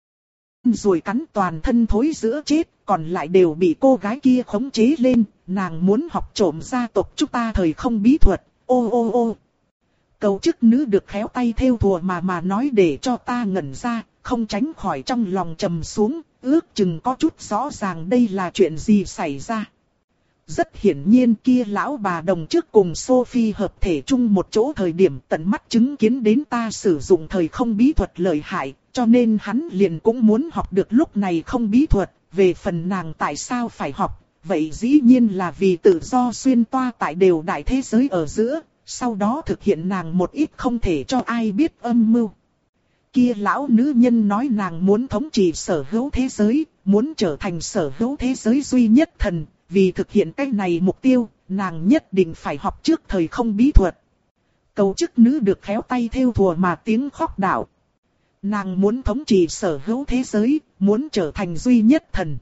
ruồi cắn toàn thân thối giữa chết, còn lại đều bị cô gái kia khống chế lên, nàng muốn học trộm gia tộc chúng ta thời không bí thuật, ô ô ô. Cầu chức nữ được khéo tay theo thùa mà mà nói để cho ta ngẩn ra, không tránh khỏi trong lòng trầm xuống, ước chừng có chút rõ ràng đây là chuyện gì xảy ra. Rất hiển nhiên kia lão bà đồng trước cùng Sophie hợp thể chung một chỗ thời điểm tận mắt chứng kiến đến ta sử dụng thời không bí thuật lợi hại, cho nên hắn liền cũng muốn học được lúc này không bí thuật, về phần nàng tại sao phải học, vậy dĩ nhiên là vì tự do xuyên toa tại đều đại thế giới ở giữa, sau đó thực hiện nàng một ít không thể cho ai biết âm mưu. Kia lão nữ nhân nói nàng muốn thống trị sở hữu thế giới, muốn trở thành sở hữu thế giới duy nhất thần, vì thực hiện cái này mục tiêu, nàng nhất định phải học trước thời không bí thuật. Cầu chức nữ được khéo tay theo thùa mà tiếng khóc đạo. Nàng muốn thống trị sở hữu thế giới, muốn trở thành duy nhất thần.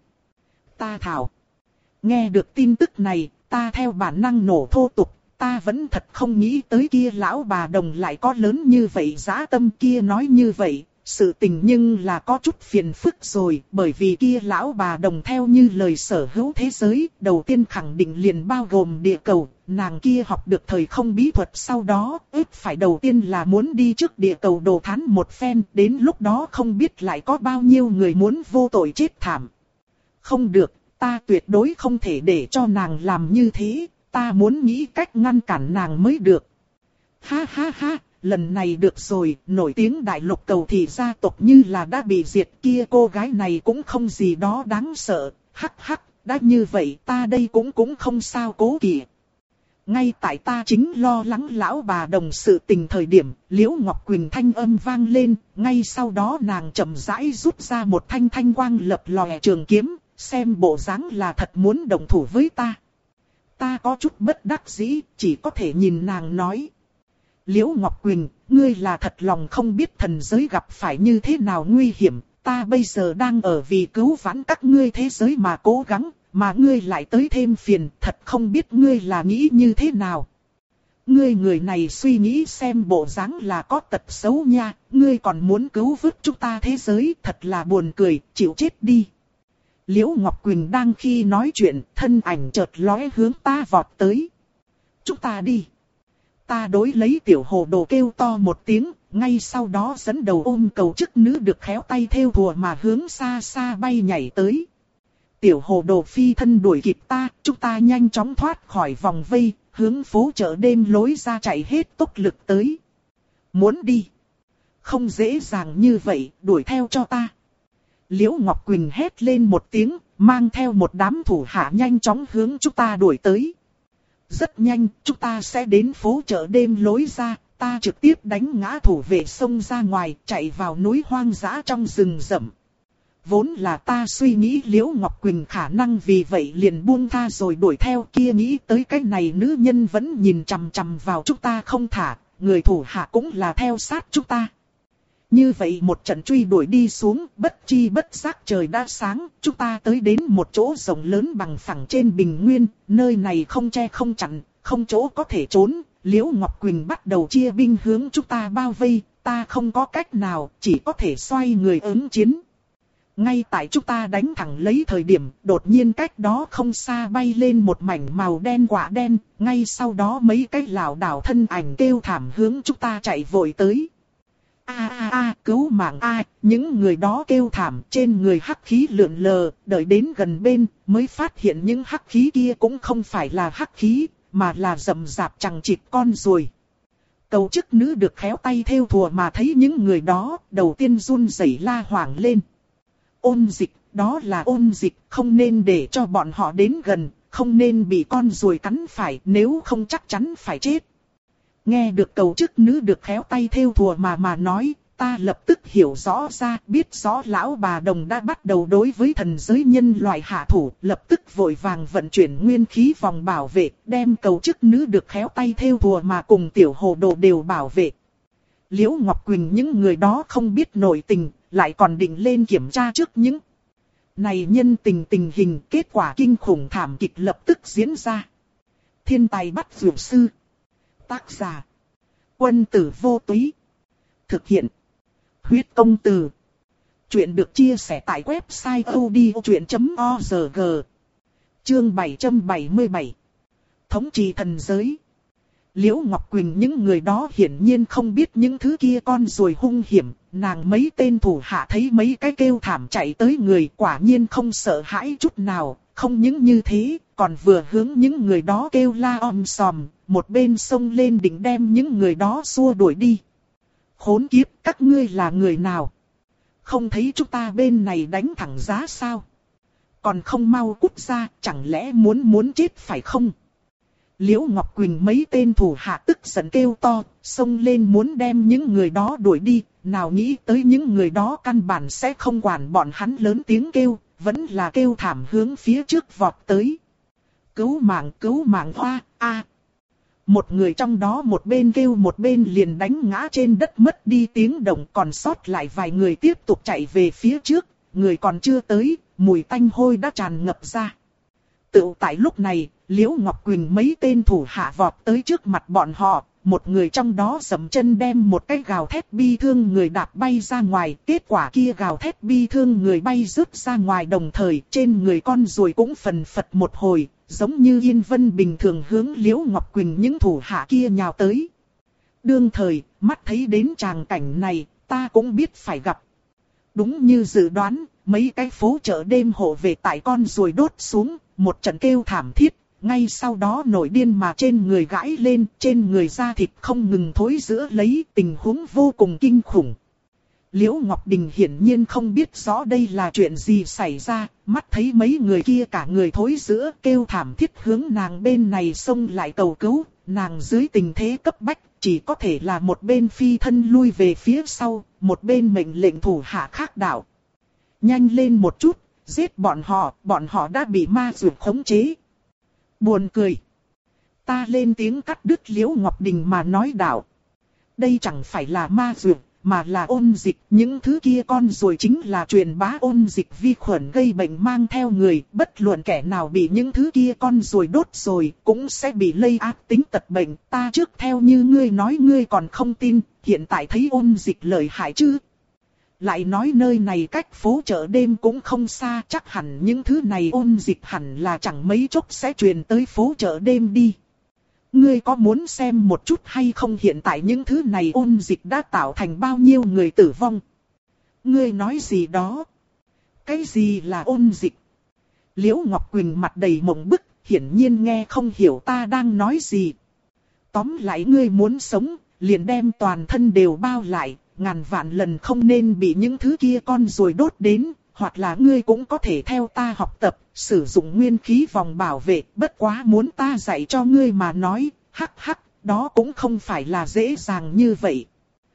Ta thảo. Nghe được tin tức này, ta theo bản năng nổ thô tục. Ta vẫn thật không nghĩ tới kia lão bà đồng lại có lớn như vậy, dã tâm kia nói như vậy, sự tình nhưng là có chút phiền phức rồi, bởi vì kia lão bà đồng theo như lời sở hữu thế giới, đầu tiên khẳng định liền bao gồm địa cầu, nàng kia học được thời không bí thuật sau đó, ít phải đầu tiên là muốn đi trước địa cầu đồ thán một phen, đến lúc đó không biết lại có bao nhiêu người muốn vô tội chết thảm. Không được, ta tuyệt đối không thể để cho nàng làm như thế. Ta muốn nghĩ cách ngăn cản nàng mới được. Ha ha ha, lần này được rồi, nổi tiếng đại lục cầu thị gia tộc như là đã bị diệt kia cô gái này cũng không gì đó đáng sợ. Hắc hắc, đã như vậy ta đây cũng cũng không sao cố kỵ. Ngay tại ta chính lo lắng lão bà đồng sự tình thời điểm, Liễu Ngọc Quỳnh thanh âm vang lên, ngay sau đó nàng chậm rãi rút ra một thanh thanh quang lập lòe trường kiếm, xem bộ dáng là thật muốn đồng thủ với ta. Ta có chút bất đắc dĩ, chỉ có thể nhìn nàng nói. Liễu Ngọc Quỳnh, ngươi là thật lòng không biết thần giới gặp phải như thế nào nguy hiểm, ta bây giờ đang ở vì cứu vãn các ngươi thế giới mà cố gắng, mà ngươi lại tới thêm phiền, thật không biết ngươi là nghĩ như thế nào. Ngươi người này suy nghĩ xem bộ dáng là có tật xấu nha, ngươi còn muốn cứu vớt chúng ta thế giới, thật là buồn cười, chịu chết đi. Liễu Ngọc Quỳnh đang khi nói chuyện, thân ảnh chợt lóe hướng ta vọt tới. Chúng ta đi. Ta đối lấy tiểu hồ đồ kêu to một tiếng, ngay sau đó dẫn đầu ôm cầu chức nữ được khéo tay theo thùa mà hướng xa xa bay nhảy tới. Tiểu hồ đồ phi thân đuổi kịp ta, chúng ta nhanh chóng thoát khỏi vòng vây, hướng phố chợ đêm lối ra chạy hết tốc lực tới. Muốn đi. Không dễ dàng như vậy, đuổi theo cho ta. Liễu Ngọc Quỳnh hét lên một tiếng, mang theo một đám thủ hạ nhanh chóng hướng chúng ta đuổi tới. Rất nhanh, chúng ta sẽ đến phố chợ đêm lối ra, ta trực tiếp đánh ngã thủ vệ xông ra ngoài, chạy vào núi hoang dã trong rừng rậm. Vốn là ta suy nghĩ Liễu Ngọc Quỳnh khả năng vì vậy liền buông tha rồi đuổi theo, kia nghĩ tới cái này nữ nhân vẫn nhìn chằm chằm vào chúng ta không thả, người thủ hạ cũng là theo sát chúng ta. Như vậy một trận truy đuổi đi xuống, bất chi bất giác trời đã sáng, chúng ta tới đến một chỗ rộng lớn bằng phẳng trên bình nguyên, nơi này không che không chắn, không chỗ có thể trốn. Liễu Ngọc Quỳnh bắt đầu chia binh hướng chúng ta bao vây, ta không có cách nào, chỉ có thể xoay người ứng chiến. Ngay tại chúng ta đánh thẳng lấy thời điểm, đột nhiên cách đó không xa bay lên một mảnh màu đen quả đen, ngay sau đó mấy cái lảo đảo thân ảnh kêu thảm hướng chúng ta chạy vội tới. A a a, cứu mạng a, những người đó kêu thảm, trên người hắc khí lượn lờ, đợi đến gần bên mới phát hiện những hắc khí kia cũng không phải là hắc khí, mà là rậm rạp chằng chịt con ruồi. Cầu chức nữ được khéo tay theo thùa mà thấy những người đó, đầu tiên run rẩy la hoảng lên. Ôn dịch, đó là ôn dịch, không nên để cho bọn họ đến gần, không nên bị con ruồi cắn phải, nếu không chắc chắn phải chết. Nghe được cầu chức nữ được khéo tay thêu thùa mà mà nói, ta lập tức hiểu rõ ra, biết rõ lão bà đồng đã bắt đầu đối với thần giới nhân loại hạ thủ, lập tức vội vàng vận chuyển nguyên khí vòng bảo vệ, đem cầu chức nữ được khéo tay thêu thùa mà cùng tiểu hồ đồ đều bảo vệ. Liễu Ngọc Quỳnh những người đó không biết nội tình, lại còn định lên kiểm tra trước những này nhân tình tình hình, kết quả kinh khủng thảm kịch lập tức diễn ra. Thiên tài bắt dược sư. Tác giả: Quân tử vô túy. Thực hiện: Huyết công từ. Chuyện được chia sẻ tại website odchuyện chấm org. Chương bảy trăm bảy mươi bảy. Thống trị thần giới. Liễu Ngọc Quỳnh những người đó hiển nhiên không biết những thứ kia con ruồi hung hiểm, nàng mấy tên thủ hạ thấy mấy cái kêu thảm chạy tới người quả nhiên không sợ hãi chút nào, không những như thế, còn vừa hướng những người đó kêu la om sòm, một bên xông lên định đem những người đó xua đuổi đi. Khốn kiếp, các ngươi là người nào? Không thấy chúng ta bên này đánh thẳng giá sao? Còn không mau cút ra, chẳng lẽ muốn muốn chết phải không? Liễu Ngọc Quỳnh mấy tên thủ hạ tức giận kêu to, xông lên muốn đem những người đó đuổi đi, nào nghĩ tới những người đó căn bản sẽ không quản bọn hắn lớn tiếng kêu, vẫn là kêu thảm hướng phía trước vọt tới. Cứu mạng, cứu mạng hoa, a! Một người trong đó một bên kêu một bên liền đánh ngã trên đất mất đi tiếng động, còn sót lại vài người tiếp tục chạy về phía trước, người còn chưa tới, mùi tanh hôi đã tràn ngập ra. Tự tại lúc này, Liễu Ngọc Quỳnh mấy tên thủ hạ vọt tới trước mặt bọn họ, một người trong đó giẫm chân đem một cái gào thét bi thương người đạp bay ra ngoài, kết quả kia gào thét bi thương người bay rớt ra ngoài đồng thời trên người con ruồi cũng phần phật một hồi, giống như yên vân bình thường hướng Liễu Ngọc Quỳnh những thủ hạ kia nhào tới. Đương thời, mắt thấy đến tràng cảnh này, ta cũng biết phải gặp. Đúng như dự đoán, mấy cái phố chợ đêm hộ vệ tại con ruồi đốt xuống, một trận kêu thảm thiết. Ngay sau đó nổi điên mà trên người gãi lên, trên người da thịt không ngừng thối rữa lấy, tình huống vô cùng kinh khủng. Liễu Ngọc Đình hiển nhiên không biết rõ đây là chuyện gì xảy ra, mắt thấy mấy người kia cả người thối rữa kêu thảm thiết hướng nàng bên này xông lại cầu cứu, nàng dưới tình thế cấp bách, chỉ có thể là một bên phi thân lui về phía sau, một bên mệnh lệnh thủ hạ khác đạo. Nhanh lên một chút, giết bọn họ, bọn họ đã bị ma dược khống chế. Buồn cười. Ta lên tiếng cắt đứt Liễu Ngọc Đình mà nói đạo. Đây chẳng phải là ma dược, mà là ôn dịch. Những thứ kia con ruồi chính là truyền bá ôn dịch vi khuẩn gây bệnh mang theo người. Bất luận kẻ nào bị những thứ kia con ruồi đốt rồi, cũng sẽ bị lây ác tính tật bệnh. Ta trước theo như ngươi nói ngươi còn không tin, hiện tại thấy ôn dịch lợi hại chứ. Lại nói nơi này cách phố chợ đêm cũng không xa, chắc hẳn những thứ này ôn dịch hẳn là chẳng mấy chốc sẽ truyền tới phố chợ đêm đi. Ngươi có muốn xem một chút hay không, hiện tại những thứ này ôn dịch đã tạo thành bao nhiêu người tử vong? Ngươi nói gì đó? Cái gì là ôn dịch? Liễu Ngọc Quỳnh mặt đầy mộng bức, hiển nhiên nghe không hiểu ta đang nói gì. Tóm lại ngươi muốn sống, liền đem toàn thân đều bao lại. Ngàn vạn lần không nên bị những thứ kia con ruồi đốt đến, hoặc là ngươi cũng có thể theo ta học tập, sử dụng nguyên khí vòng bảo vệ, bất quá muốn ta dạy cho ngươi mà nói, hắc hắc, đó cũng không phải là dễ dàng như vậy.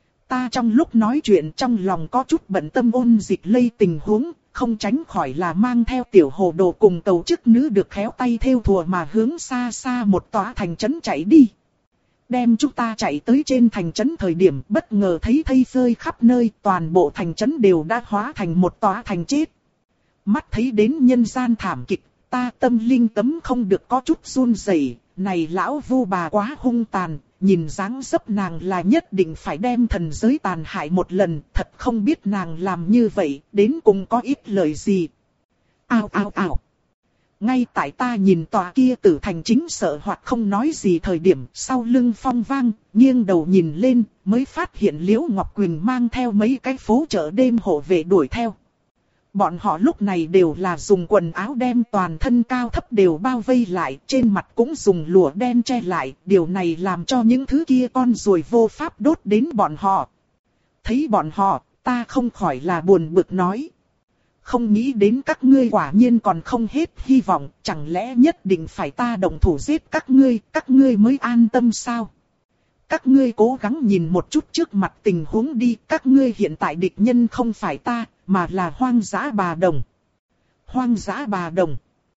Ta trong lúc nói chuyện trong lòng có chút bận tâm ôn dịch lây tình huống, không tránh khỏi là mang theo tiểu hồ đồ cùng tàu chức nữ được khéo tay thêu thùa mà hướng xa xa một tòa thành trấn chạy đi. Đem chúng ta chạy tới trên thành trấn thời điểm bất ngờ thấy thây rơi khắp nơi, toàn bộ thành trấn đều đã hóa thành một tòa thành chết. Mắt thấy đến nhân gian thảm kịch, ta tâm linh tấm không được có chút run rẩy. Này lão vu bà quá hung tàn, nhìn dáng dấp nàng là nhất định phải đem thần giới tàn hại một lần, thật không biết nàng làm như vậy, đến cùng có ít lời gì. Ao ao ao. Ngay tại ta nhìn tòa kia tử thành chính sợ hoặc không nói gì thời điểm, sau lưng phong vang, nghiêng đầu nhìn lên, mới phát hiện Liễu Ngọc Quỳnh mang theo mấy cái phố chợ đêm hộ vệ đuổi theo. Bọn họ lúc này đều là dùng quần áo đem toàn thân cao thấp đều bao vây lại, trên mặt cũng dùng lụa đen che lại, điều này làm cho những thứ kia con ruồi vô pháp đốt đến bọn họ. Thấy bọn họ, ta không khỏi là buồn bực nói. không nghĩ đến các ngươi quả nhiên còn không hết hy vọng, chẳng lẽ nhất định phải ta động thủ giết các ngươi, các ngươi mới an tâm sao? Các ngươi cố gắng nhìn một chút trước mặt tình huống đi, các ngươi hiện tại địch nhân không phải ta, mà là hoang dã bà đồng. Hoang dã bà đồng?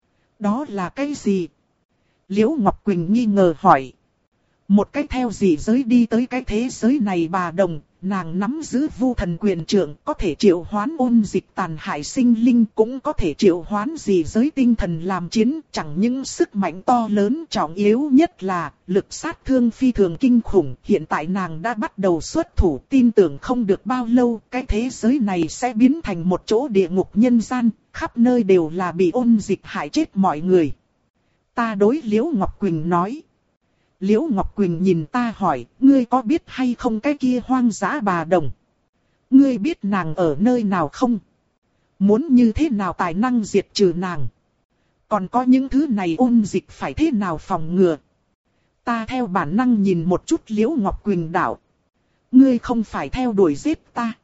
Đó là cái gì? Liễu Ngọc Quỳnh nghi ngờ hỏi. Một cách theo dị giới đi tới cái thế giới này bà đồng, nàng nắm giữ vu thần quyền trượng, có thể triệu hoán ôn dịch tàn hại sinh linh, cũng có thể triệu hoán dị giới tinh thần làm chiến, chẳng những sức mạnh to lớn, trọng yếu nhất là lực sát thương phi thường kinh khủng. Hiện tại nàng đã bắt đầu xuất thủ, tin tưởng không được bao lâu, cái thế giới này sẽ biến thành một chỗ địa ngục nhân gian, khắp nơi đều là bị ôn dịch hại chết mọi người. Ta đối Liễu Ngọc Quỳnh nói. Liễu Ngọc Quỳnh nhìn ta hỏi, ngươi có biết hay không cái kia hoang dã bà đồng? Ngươi biết nàng ở nơi nào không? Muốn như thế nào tài năng diệt trừ nàng? Còn có những thứ này ôn dịch phải thế nào phòng ngừa? Ta theo bản năng nhìn một chút Liễu Ngọc Quỳnh đạo. Ngươi không phải theo đuổi giết ta.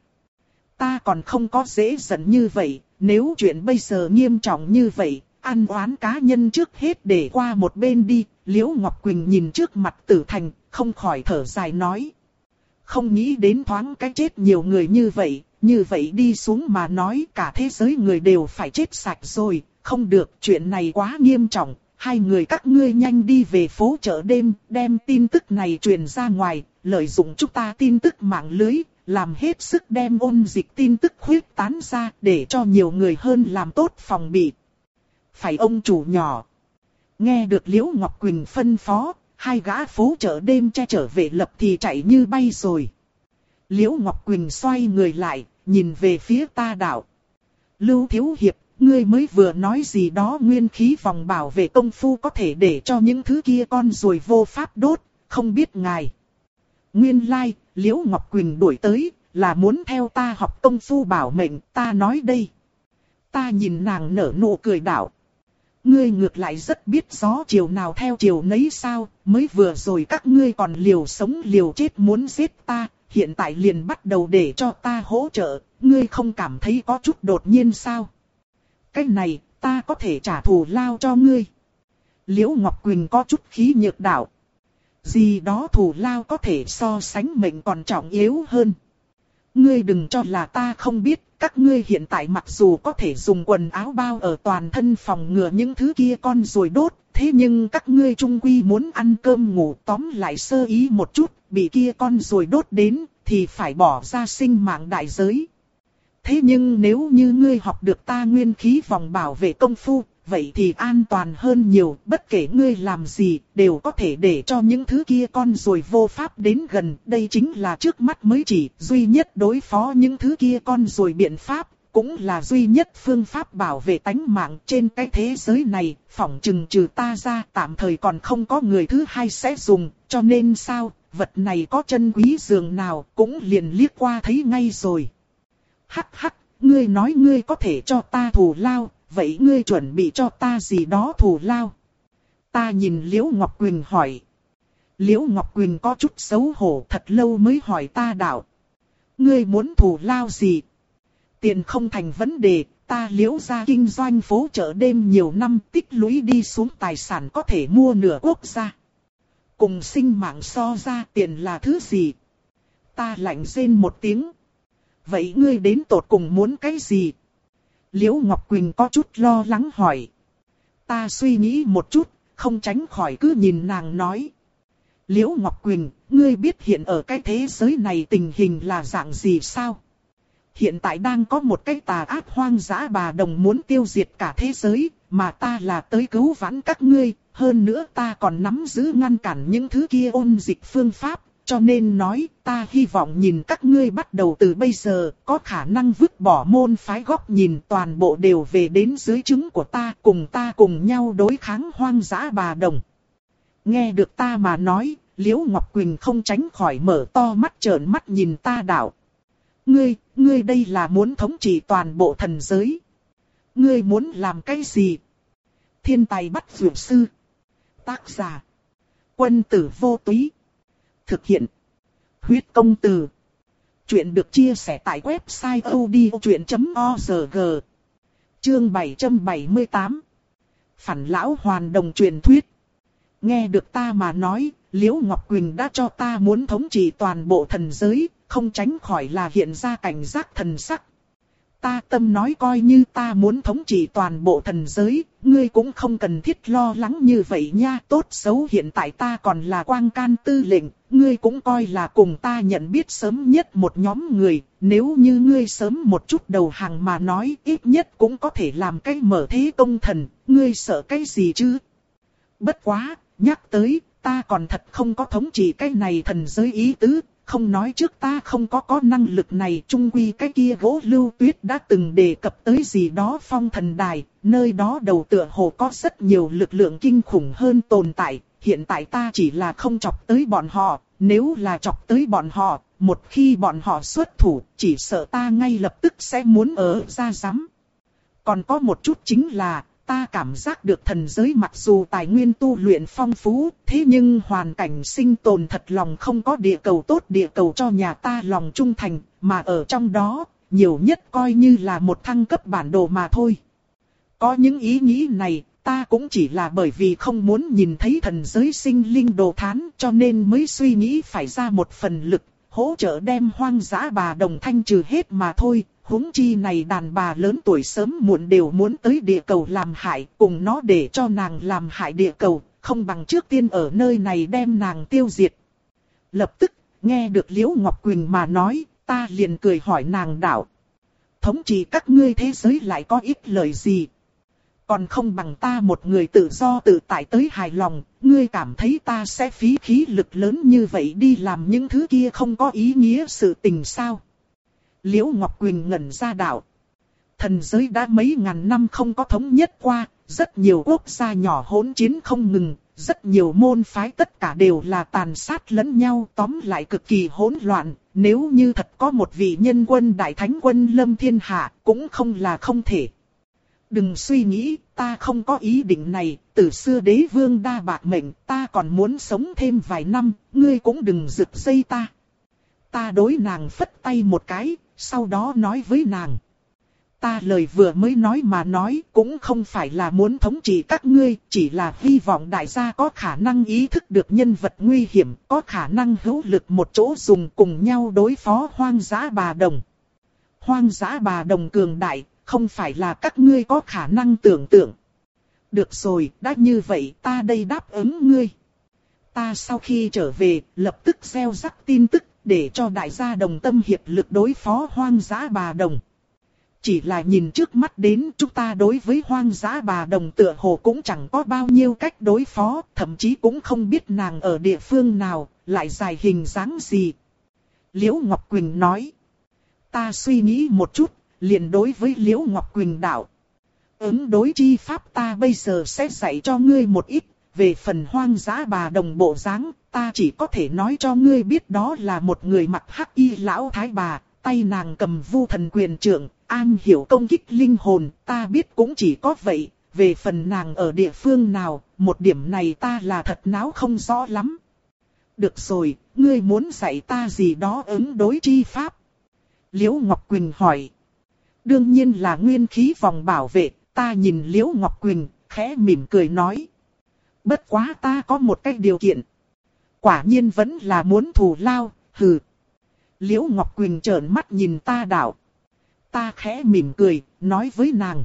Ta còn không có dễ giận như vậy, nếu chuyện bây giờ nghiêm trọng như vậy, ăn oán cá nhân trước hết để qua một bên đi. Liễu Ngọc Quỳnh nhìn trước mặt Tử Thành, không khỏi thở dài nói. Không nghĩ đến thoáng cái chết nhiều người như vậy, như vậy đi xuống mà nói cả thế giới người đều phải chết sạch rồi, không được, chuyện này quá nghiêm trọng. Hai người các ngươi nhanh đi về phố chợ đêm, đem tin tức này truyền ra ngoài, lợi dụng chúng ta tin tức mạng lưới, làm hết sức đem ôn dịch tin tức khuyết tán ra để cho nhiều người hơn làm tốt phòng bị. Phải ông chủ nhỏ. Nghe được Liễu Ngọc Quỳnh phân phó, hai gã phố chợ đêm che chở vệ lập thì chạy như bay rồi. Liễu Ngọc Quỳnh xoay người lại, nhìn về phía ta đạo. Lưu Thiếu Hiệp, ngươi mới vừa nói gì đó nguyên khí vòng bảo vệ công phu có thể để cho những thứ kia con ruồi vô pháp đốt, không biết ngài. Nguyên lai, like, Liễu Ngọc Quỳnh đuổi tới, là muốn theo ta học công phu bảo mệnh, ta nói đây. Ta nhìn nàng nở nụ cười đạo. Ngươi ngược lại rất biết gió chiều nào theo chiều nấy sao, mới vừa rồi các ngươi còn liều sống liều chết muốn giết ta, hiện tại liền bắt đầu để cho ta hỗ trợ, ngươi không cảm thấy có chút đột nhiên sao? Cái này, ta có thể trả thù lao cho ngươi. Liễu Ngọc Quỳnh có chút khí nhược đạo. Gì đó thù lao có thể so sánh mệnh còn trọng yếu hơn. Ngươi đừng cho là ta không biết, các ngươi hiện tại mặc dù có thể dùng quần áo bao ở toàn thân phòng ngừa những thứ kia con ruồi đốt, thế nhưng các ngươi chung quy muốn ăn cơm ngủ, tóm lại sơ ý một chút, bị kia con ruồi đốt đến, thì phải bỏ ra sinh mạng đại giới. Thế nhưng nếu như ngươi học được ta nguyên khí vòng bảo vệ công phu, vậy thì an toàn hơn nhiều, bất kể ngươi làm gì, đều có thể để cho những thứ kia con ruồi vô pháp đến gần. Đây chính là trước mắt mới chỉ duy nhất đối phó những thứ kia con ruồi biện pháp, cũng là duy nhất phương pháp bảo vệ tánh mạng trên cái thế giới này. Phỏng chừng trừ ta ra, tạm thời còn không có người thứ hai sẽ dùng, cho nên sao, vật này có chân quý dường nào, cũng liền liếc qua thấy ngay rồi. Hắc hắc, ngươi nói ngươi có thể cho ta thù lao. Vậy ngươi chuẩn bị cho ta gì đó thù lao? Ta nhìn Liễu Ngọc Quỳnh hỏi. Liễu Ngọc Quỳnh có chút xấu hổ, thật lâu mới hỏi ta đạo. Ngươi muốn thù lao gì? Tiền không thành vấn đề, ta Liễu gia kinh doanh phố chợ đêm nhiều năm, tích lũy đi xuống tài sản có thể mua nửa quốc gia. Cùng sinh mạng so ra, tiền là thứ gì? Ta lạnh rên một tiếng. Vậy ngươi đến tột cùng muốn cái gì? Liễu Ngọc Quỳnh có chút lo lắng hỏi. Ta suy nghĩ một chút, không tránh khỏi cứ nhìn nàng nói. Liễu Ngọc Quỳnh, ngươi biết hiện ở cái thế giới này tình hình là dạng gì sao? Hiện tại đang có một cái tà ác hoang dã bà đồng muốn tiêu diệt cả thế giới, mà ta là tới cứu vãn các ngươi, hơn nữa ta còn nắm giữ ngăn cản những thứ kia ôn dịch phương pháp. Cho nên nói, ta hy vọng nhìn các ngươi bắt đầu từ bây giờ, có khả năng vứt bỏ môn phái góc nhìn toàn bộ đều về đến dưới trướng của ta, cùng ta cùng nhau đối kháng hoang dã bà đồng. Nghe được ta mà nói, Liễu Ngọc Quỳnh không tránh khỏi mở to mắt trợn mắt nhìn ta đạo. Ngươi, ngươi đây là muốn thống trị toàn bộ thần giới. Ngươi muốn làm cái gì? Thiên tài bắt dược sư. Tác giả. Quân tử vô túy. Thực hiện. Huyết công từ. Chuyện được chia sẻ tại website odchuyện chấm org. Chương bảy trăm bảy mươi tám. Phản lão hoàn đồng truyền thuyết. Nghe được ta mà nói, Liễu Ngọc Quỳnh đã cho ta muốn thống trị toàn bộ thần giới, không tránh khỏi là hiện ra cảnh giác thần sắc. Ta tâm nói coi như ta muốn thống trị toàn bộ thần giới, ngươi cũng không cần thiết lo lắng như vậy nha. Tốt xấu hiện tại ta còn là quang can tư lệnh, ngươi cũng coi là cùng ta nhận biết sớm nhất một nhóm người. Nếu như ngươi sớm một chút đầu hàng mà nói, ít nhất cũng có thể làm cái mở thế công thần, ngươi sợ cái gì chứ? Bất quá, nhắc tới, ta còn thật không có thống trị cái này thần giới ý tứ. Không nói trước ta không có có năng lực này, chung quy cái kia Gỗ Lưu Tuyết đã từng đề cập tới gì đó phong thần đài, nơi đó đầu tựa hồ có rất nhiều lực lượng kinh khủng hơn tồn tại, hiện tại ta chỉ là không chọc tới bọn họ, nếu là chọc tới bọn họ, một khi bọn họ xuất thủ, chỉ sợ ta ngay lập tức sẽ muốn ở ra rắm. Còn có một chút chính là, ta cảm giác được thần giới mặc dù tài nguyên tu luyện phong phú, thế nhưng hoàn cảnh sinh tồn thật lòng không có địa cầu tốt, địa cầu cho nhà ta lòng trung thành, mà ở trong đó, nhiều nhất coi như là một thăng cấp bản đồ mà thôi. Có những ý nghĩ này, ta cũng chỉ là bởi vì không muốn nhìn thấy thần giới sinh linh đồ thán, cho nên mới suy nghĩ phải ra một phần lực, hỗ trợ đem hoang dã bà đồng thanh trừ hết mà thôi. Huống chi này đàn bà lớn tuổi sớm muộn đều muốn tới địa cầu làm hại, cùng nó để cho nàng làm hại địa cầu, không bằng trước tiên ở nơi này đem nàng tiêu diệt. Lập tức, nghe được Liễu Ngọc Quỳnh mà nói, ta liền cười hỏi nàng đạo. Thống trị các ngươi thế giới lại có ích lợi gì? Còn không bằng ta một người tự do tự tại tới hài lòng, ngươi cảm thấy ta sẽ phí khí lực lớn như vậy đi làm những thứ kia không có ý nghĩa sự tình sao? Liễu Ngọc Quỳnh ngẩn ra đạo. Thần giới đã mấy ngàn năm không có thống nhất qua, rất nhiều quốc gia nhỏ hỗn chiến không ngừng, rất nhiều môn phái tất cả đều là tàn sát lẫn nhau, tóm lại cực kỳ hỗn loạn. Nếu như thật có một vị nhân quân đại thánh quân lâm thiên hạ, cũng không là không thể. Đừng suy nghĩ, ta không có ý định này, từ xưa đế vương đa bạc mệnh, ta còn muốn sống thêm vài năm, ngươi cũng đừng giựt dây ta. Ta đối nàng phất tay một cái, sau đó nói với nàng. Ta lời vừa mới nói mà nói cũng không phải là muốn thống trị các ngươi, chỉ là hy vọng đại gia có khả năng ý thức được nhân vật nguy hiểm, có khả năng hữu lực một chỗ dùng cùng nhau đối phó hoang dã bà đồng. Hoang dã bà đồng cường đại, không phải là các ngươi có khả năng tưởng tượng. Được rồi, đã như vậy ta đây đáp ứng ngươi. Ta sau khi trở về, lập tức gieo rắc tin tức, để cho đại gia đồng tâm hiệp lực đối phó hoang dã bà đồng. Chỉ là nhìn trước mắt đến chúng ta đối với hoang dã bà đồng tựa hồ cũng chẳng có bao nhiêu cách đối phó, thậm chí cũng không biết nàng ở địa phương nào, lại dài hình dáng gì. Liễu Ngọc Quỳnh nói. Ta suy nghĩ một chút, liền đối với Liễu Ngọc Quỳnh đạo. Ứng đối chi pháp ta bây giờ sẽ dạy cho ngươi một ít, về phần hoang dã bà đồng bộ dáng, ta chỉ có thể nói cho ngươi biết đó là một người mặc hắc y lão thái bà, tay nàng cầm vu thần quyền trượng, an hiểu công kích linh hồn, ta biết cũng chỉ có vậy, về phần nàng ở địa phương nào, một điểm này ta là thật náo không rõ lắm. Được rồi, ngươi muốn dạy ta gì đó ứng đối chi pháp? Liễu Ngọc Quỳnh hỏi. Đương nhiên là nguyên khí vòng bảo vệ, ta nhìn Liễu Ngọc Quỳnh, khẽ mỉm cười nói. Bất quá ta có một cái điều kiện. Quả nhiên vẫn là muốn thù lao, hừ. Liễu Ngọc Quỳnh trợn mắt nhìn ta đạo. Ta khẽ mỉm cười, nói với nàng.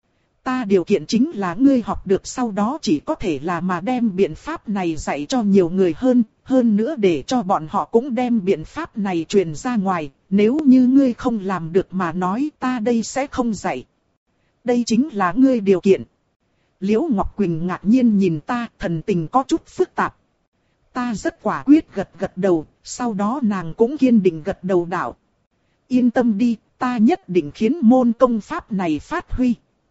Ta điều kiện chính là ngươi học được sau đó chỉ có thể là mà đem biện pháp này dạy cho nhiều người hơn, hơn nữa để cho bọn họ cũng đem biện pháp này truyền ra ngoài, nếu như ngươi không làm được mà nói ta đây sẽ không dạy. Đây chính là ngươi điều kiện. Liễu Ngọc Quỳnh ngạc nhiên nhìn ta, thần tình có chút phức tạp. Ta rất quả quyết gật gật đầu, sau đó nàng cũng kiên định gật đầu đạo. Yên tâm đi, ta nhất định khiến môn công pháp này phát huy.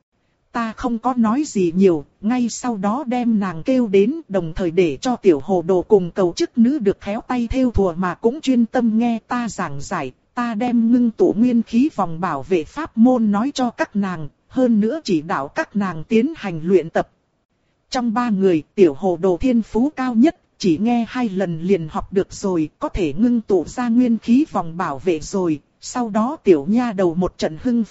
Ta không có nói gì nhiều, ngay sau đó đem nàng kêu đến, đồng thời để cho tiểu hồ đồ cùng cầu chức nữ được khéo tay theo thùa mà cũng chuyên tâm nghe ta giảng giải. Ta đem ngưng tụ nguyên khí vòng bảo vệ pháp môn nói cho các nàng, hơn nữa chỉ đạo các nàng tiến hành luyện tập. Trong ba người, tiểu hồ đồ thiên phú cao nhất, chỉ nghe hai lần liền học được rồi, có thể ngưng tụ ra nguyên khí vòng bảo vệ rồi. Sau đó tiểu nha đầu một trận hưng phấn,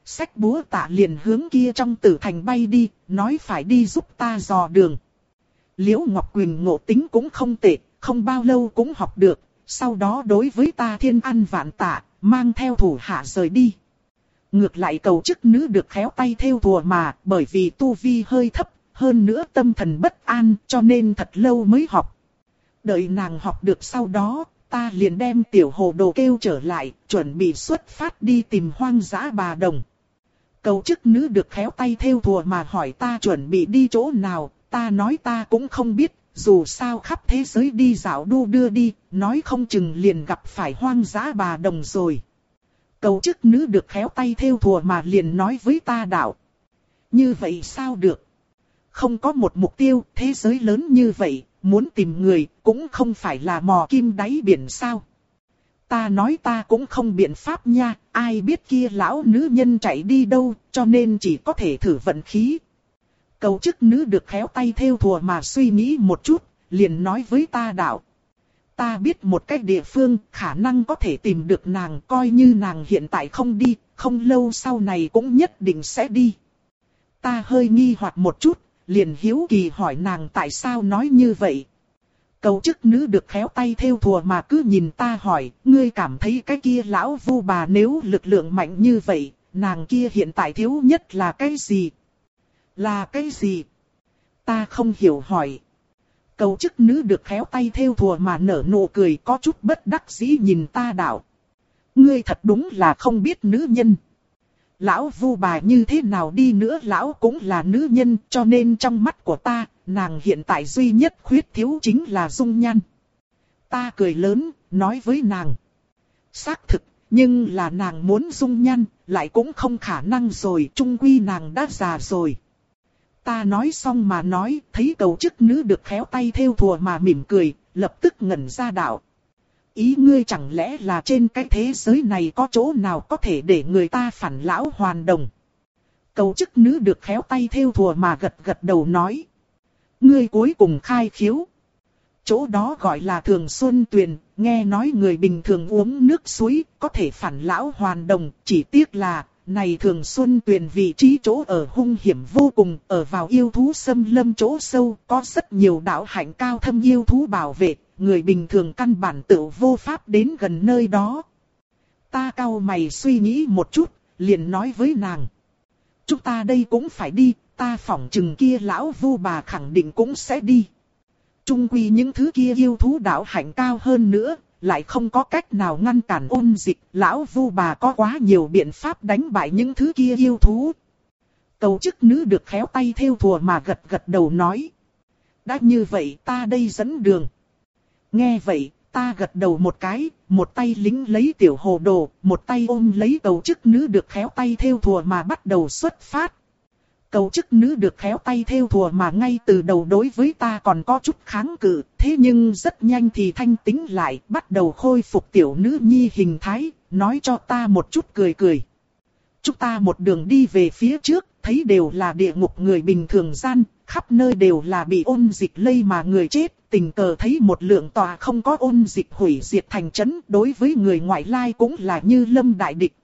xách búa tạ liền hướng kia trong tử thành bay đi, nói phải đi giúp ta dò đường. Liễu Ngọc Quỳnh ngộ tính cũng không tệ, không bao lâu cũng học được, sau đó đối với ta thiên ăn vạn tạ, mang theo thủ hạ rời đi. Ngược lại cầu chức nữ được khéo tay theo thùa mà, bởi vì tu vi hơi thấp, hơn nữa tâm thần bất an, cho nên thật lâu mới học. Đợi nàng học được sau đó, ta liền đem tiểu hồ đồ kêu trở lại, chuẩn bị xuất phát đi tìm hoang dã bà đồng. Cầu chức nữ được khéo tay theo thùa mà hỏi ta chuẩn bị đi chỗ nào, ta nói ta cũng không biết, dù sao khắp thế giới đi dạo đu đưa đi, nói không chừng liền gặp phải hoang dã bà đồng rồi. Cầu chức nữ được khéo tay theo thùa mà liền nói với ta đạo. Như vậy sao được? Không có một mục tiêu, thế giới lớn như vậy, muốn tìm người, cũng không phải là mò kim đáy biển sao. Ta nói ta cũng không biện pháp nha, ai biết kia lão nữ nhân chạy đi đâu, cho nên chỉ có thể thử vận khí. Cầu chức nữ được khéo tay theo thùa mà suy nghĩ một chút, liền nói với ta đạo. Ta biết một cách địa phương, khả năng có thể tìm được nàng, coi như nàng hiện tại không đi, không lâu sau này cũng nhất định sẽ đi. Ta hơi nghi hoặc một chút, liền hiếu kỳ hỏi nàng tại sao nói như vậy. Cầu chức nữ được khéo tay theo thùa mà cứ nhìn ta hỏi, ngươi cảm thấy cái kia lão vu bà nếu lực lượng mạnh như vậy, nàng kia hiện tại thiếu nhất là cái gì? Là cái gì? Ta không hiểu hỏi. Cầu chức nữ được khéo tay theo thùa mà nở nụ cười có chút bất đắc dĩ nhìn ta đạo. Ngươi thật đúng là không biết nữ nhân. Lão vu bà như thế nào đi nữa lão cũng là nữ nhân, cho nên trong mắt của ta, nàng hiện tại duy nhất khuyết thiếu chính là dung nhan. Ta cười lớn, nói với nàng. Xác thực, nhưng là nàng muốn dung nhan, lại cũng không khả năng rồi, chung quy nàng đã già rồi. Ta nói xong mà nói, thấy cầu chức nữ được khéo tay theo thùa mà mỉm cười, lập tức ngẩn ra đạo. Ý ngươi chẳng lẽ là trên cái thế giới này có chỗ nào có thể để người ta phản lão hoàn đồng? Cầu chức nữ được khéo tay theo thùa mà gật gật đầu nói. Ngươi cuối cùng khai khiếu. Chỗ đó gọi là Thường Xuân Tuyền, nghe nói người bình thường uống nước suối có thể phản lão hoàn đồng, chỉ tiếc là này Thường Xuân Tuyền vị trí chỗ ở hung hiểm vô cùng, ở vào yêu thú xâm lâm chỗ sâu, có rất nhiều đạo hạnh cao thâm yêu thú bảo vệ, người bình thường căn bản tự vô pháp đến gần nơi đó. Ta cau mày suy nghĩ một chút, liền nói với nàng. Chúng ta đây cũng phải đi, ta phỏng chừng kia lão vu bà khẳng định cũng sẽ đi. Trung quy những thứ kia yêu thú đạo hạnh cao hơn nữa, lại không có cách nào ngăn cản ôn dịch, lão vu bà có quá nhiều biện pháp đánh bại những thứ kia yêu thú. Cầu chức nữ được khéo tay theo thùa mà gật gật đầu nói. Đã như vậy ta đây dẫn đường. Nghe vậy, ta gật đầu một cái, một tay lính lấy tiểu hồ đồ, một tay ôm lấy cầu chức nữ được khéo tay theo thùa mà bắt đầu xuất phát. Cầu chức nữ được khéo tay theo thùa mà ngay từ đầu đối với ta còn có chút kháng cự, thế nhưng rất nhanh thì thanh tĩnh lại, bắt đầu khôi phục tiểu nữ nhi hình thái, nói cho ta một chút cười cười. Chúng ta một đường đi về phía trước, thấy đều là địa ngục người bình thường gian, khắp nơi đều là bị ôn dịch lây mà người chết, tình cờ thấy một lượng tòa không có ôn dịch hủy diệt thành trấn, đối với người ngoại lai cũng là như lâm đại địch.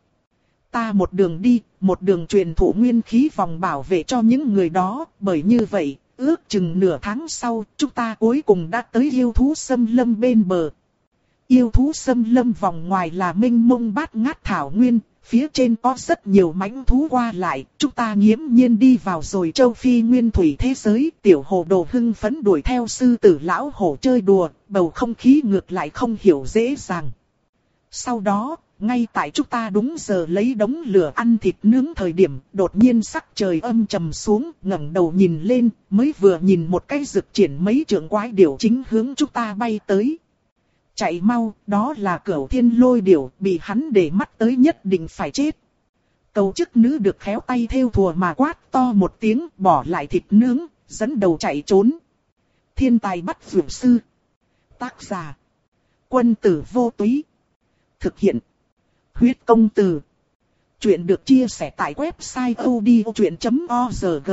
Ta một đường đi, một đường truyền thụ nguyên khí vòng bảo vệ cho những người đó, bởi như vậy, ước chừng nửa tháng sau, chúng ta cuối cùng đã tới yêu thú xâm lâm bên bờ. Yêu thú xâm lâm vòng ngoài là mênh mông bát ngát thảo nguyên, phía trên có rất nhiều mãnh thú qua lại, chúng ta nghiễm nhiên đi vào rồi châu Phi nguyên thủy thế giới, tiểu hồ đồ hưng phấn đuổi theo sư tử lão hổ chơi đùa, bầu không khí ngược lại không hiểu dễ dàng. Sau đó, ngay tại chúng ta đúng giờ lấy đống lửa ăn thịt nướng thời điểm, đột nhiên sắc trời âm trầm xuống, ngẩng đầu nhìn lên, mới vừa nhìn một cái rực triển mấy trượng quái điểu chính hướng chúng ta bay tới. Chạy mau, đó là Cửu Thiên Lôi Điểu, bị hắn để mắt tới nhất định phải chết. Cầu chức nữ được khéo tay theo thùa mà quát to một tiếng, bỏ lại thịt nướng, dẫn đầu chạy trốn. Thiên tài bắt vượt sư. Tác giả: Quân tử vô túy. Thực hiện: Huyết công từ. Chuyện được chia sẻ tại website odchuyện chấm org.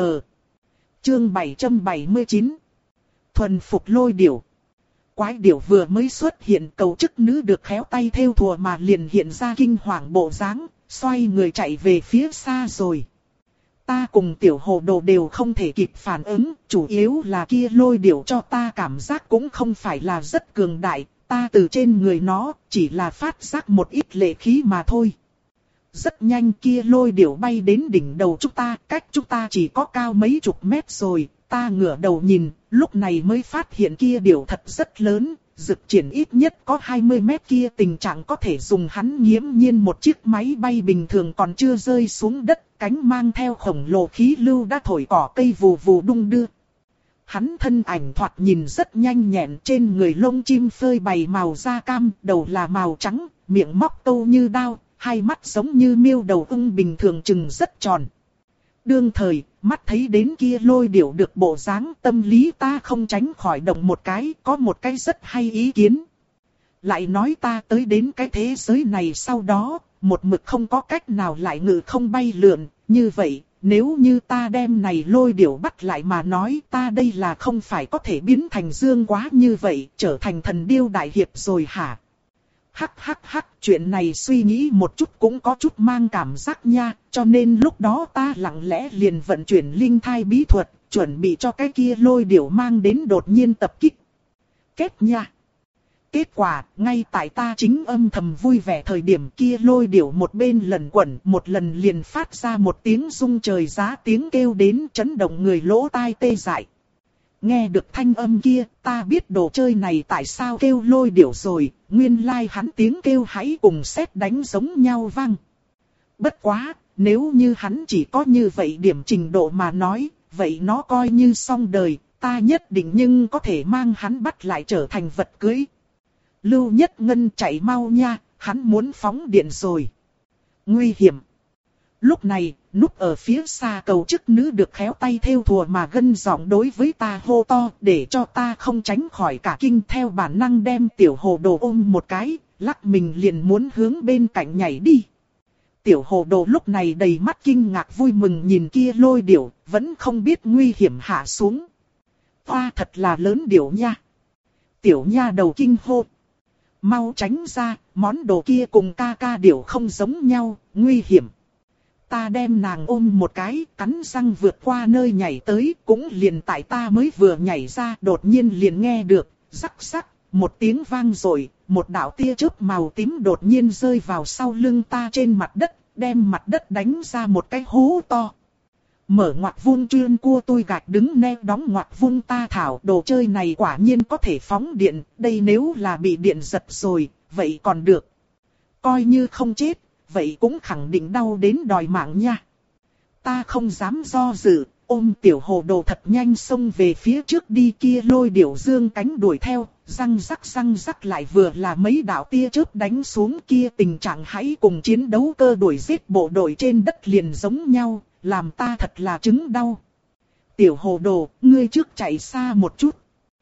Chương bảy trăm bảy mươi chín. Thuần phục lôi điểu. Quái điểu vừa mới xuất hiện, cầu chức nữ được khéo tay theo thùa mà liền hiện ra kinh hoàng bộ dáng, xoay người chạy về phía xa rồi. Ta cùng tiểu hồ đồ đều không thể kịp phản ứng, chủ yếu là kia lôi điểu cho ta cảm giác cũng không phải là rất cường đại, ta từ trên người nó chỉ là phát giác một ít lệ khí mà thôi. Rất nhanh kia lôi điểu bay đến đỉnh đầu chúng ta, cách chúng ta chỉ có cao mấy chục mét rồi, ta ngửa đầu nhìn, lúc này mới phát hiện kia điểu thật rất lớn, dực triển ít nhất có hai mươi mét kia tình trạng có thể dùng hắn nghiễm nhiên một chiếc máy bay bình thường còn chưa rơi xuống đất, cánh mang theo khổng lồ khí lưu đã thổi cỏ cây vù vù đung đưa. Hắn thân ảnh thoạt nhìn rất nhanh nhẹn, trên người lông chim phơi bày màu da cam, đầu là màu trắng, miệng móc câu như đao, hai mắt giống như miêu đầu ưng bình thường chừng rất tròn. Đương thời, mắt thấy đến kia lôi điểu được bộ dáng, tâm lý ta không tránh khỏi động một cái, có một cái rất hay ý kiến. Lại nói ta tới đến cái thế giới này sau đó, một mực không có cách nào lại ngự không bay lượn, như vậy, nếu như ta đem này lôi điểu bắt lại mà nói, ta đây là không phải có thể biến thành dương quá như vậy, trở thành thần điêu đại hiệp rồi hả? Hắc hắc hắc, chuyện này suy nghĩ một chút cũng có chút mang cảm giác nha, cho nên lúc đó ta lặng lẽ liền vận chuyển linh thai bí thuật, chuẩn bị cho cái kia lôi điểu mang đến đột nhiên tập kích. Kết nha. Kết quả, ngay tại ta chính âm thầm vui vẻ thời điểm kia lôi điểu một bên lần quẩn, một lần liền phát ra một tiếng rung trời giá tiếng kêu đến chấn động người lỗ tai tê dại. Nghe được thanh âm kia, ta biết đồ chơi này tại sao kêu lôi điểu rồi, nguyên lai like hắn tiếng kêu hãy cùng sét đánh giống nhau vang. Bất quá, nếu như hắn chỉ có như vậy điểm trình độ mà nói, vậy nó coi như xong đời, ta nhất định nhưng có thể mang hắn bắt lại trở thành vật cưới. Lưu Nhất Ngân chạy mau nha, hắn muốn phóng điện rồi. Nguy hiểm. Lúc này, núp ở phía xa cầu chức nữ được khéo tay thêu thùa mà gân giọng đối với ta hô to, để cho ta không tránh khỏi cả kinh, theo bản năng đem tiểu hồ đồ ôm một cái, lắc mình liền muốn hướng bên cạnh nhảy đi. Tiểu hồ đồ lúc này đầy mắt kinh ngạc vui mừng nhìn kia lôi điểu, vẫn không biết nguy hiểm hạ xuống. Hoa thật là lớn điểu nha. Tiểu nha đầu kinh hô. Mau tránh ra, món đồ kia cùng ca ca điểu không giống nhau, nguy hiểm. Ta đem nàng ôm một cái, cắn răng vượt qua nơi nhảy tới, cũng liền tại ta mới vừa nhảy ra, đột nhiên liền nghe được, rắc rắc, một tiếng vang rồi, một đạo tia chớp màu tím đột nhiên rơi vào sau lưng ta trên mặt đất, đem mặt đất đánh ra một cái hố to. Mở ngoặc vuông chuyên cua tôi gạch đứng ne đóng ngoặc vuông ta thảo, đồ chơi này quả nhiên có thể phóng điện, đây nếu là bị điện giật rồi, vậy còn được. Coi như không chết, vậy cũng khẳng định đau đến đòi mạng nha. Ta không dám do dự, ôm tiểu hồ đồ thật nhanh xông về phía trước đi, kia lôi điểu dương cánh đuổi theo, răng rắc răng rắc lại vừa là mấy đạo tia chớp đánh xuống, kia tình trạng hãy cùng chiến đấu cơ đuổi giết bộ đội trên đất liền giống nhau, làm ta thật là chứng đau. Tiểu hồ đồ, ngươi trước chạy xa một chút.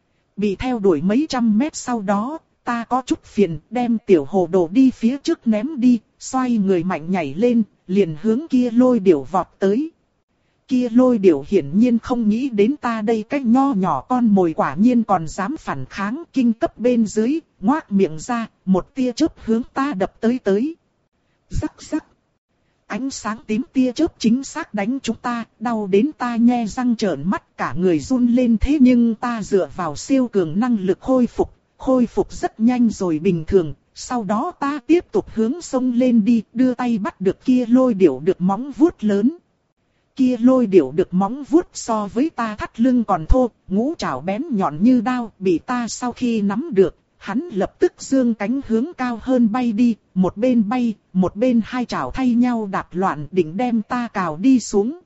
Bị theo đuổi mấy trăm mét sau đó, ta có chút phiền, đem tiểu hồ đồ đi phía trước ném đi, xoay người mạnh nhảy lên, liền hướng kia lôi điểu vọt tới. Kia lôi điểu hiển nhiên không nghĩ đến ta đây cái nho nhỏ con mồi quả nhiên còn dám phản kháng, kinh cấp bên dưới, ngoác miệng ra, một tia chớp hướng ta đập tới tới. Rắc rắc. Ánh sáng tím tia chớp chính xác đánh chúng ta, đau đến ta nhe răng trợn mắt, cả người run lên, thế nhưng ta dựa vào siêu cường năng lực khôi phục, khôi phục rất nhanh rồi bình thường. Sau đó ta tiếp tục hướng sông lên đi, đưa tay bắt được kia lôi điểu được móng vuốt lớn. Kia lôi điểu được móng vuốt so với ta thắt lưng còn thô, ngũ trảo bén nhọn như đao, bị ta sau khi nắm được, hắn lập tức giương cánh hướng cao hơn bay đi, một bên bay, một bên hai trảo thay nhau đạp loạn định đem ta cào đi xuống.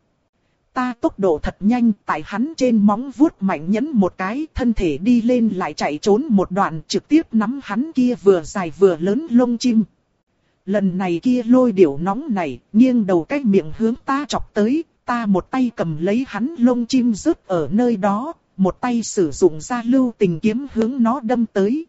Ta tốc độ thật nhanh, tại hắn trên móng vuốt mạnh nhấn một cái, thân thể đi lên lại chạy trốn một đoạn, trực tiếp nắm hắn kia vừa dài vừa lớn lông chim. Lần này kia lôi điểu nóng này, nghiêng đầu cái miệng hướng ta chọc tới, ta một tay cầm lấy hắn lông chim rớt ở nơi đó, một tay sử dụng ra lưu tình kiếm hướng nó đâm tới.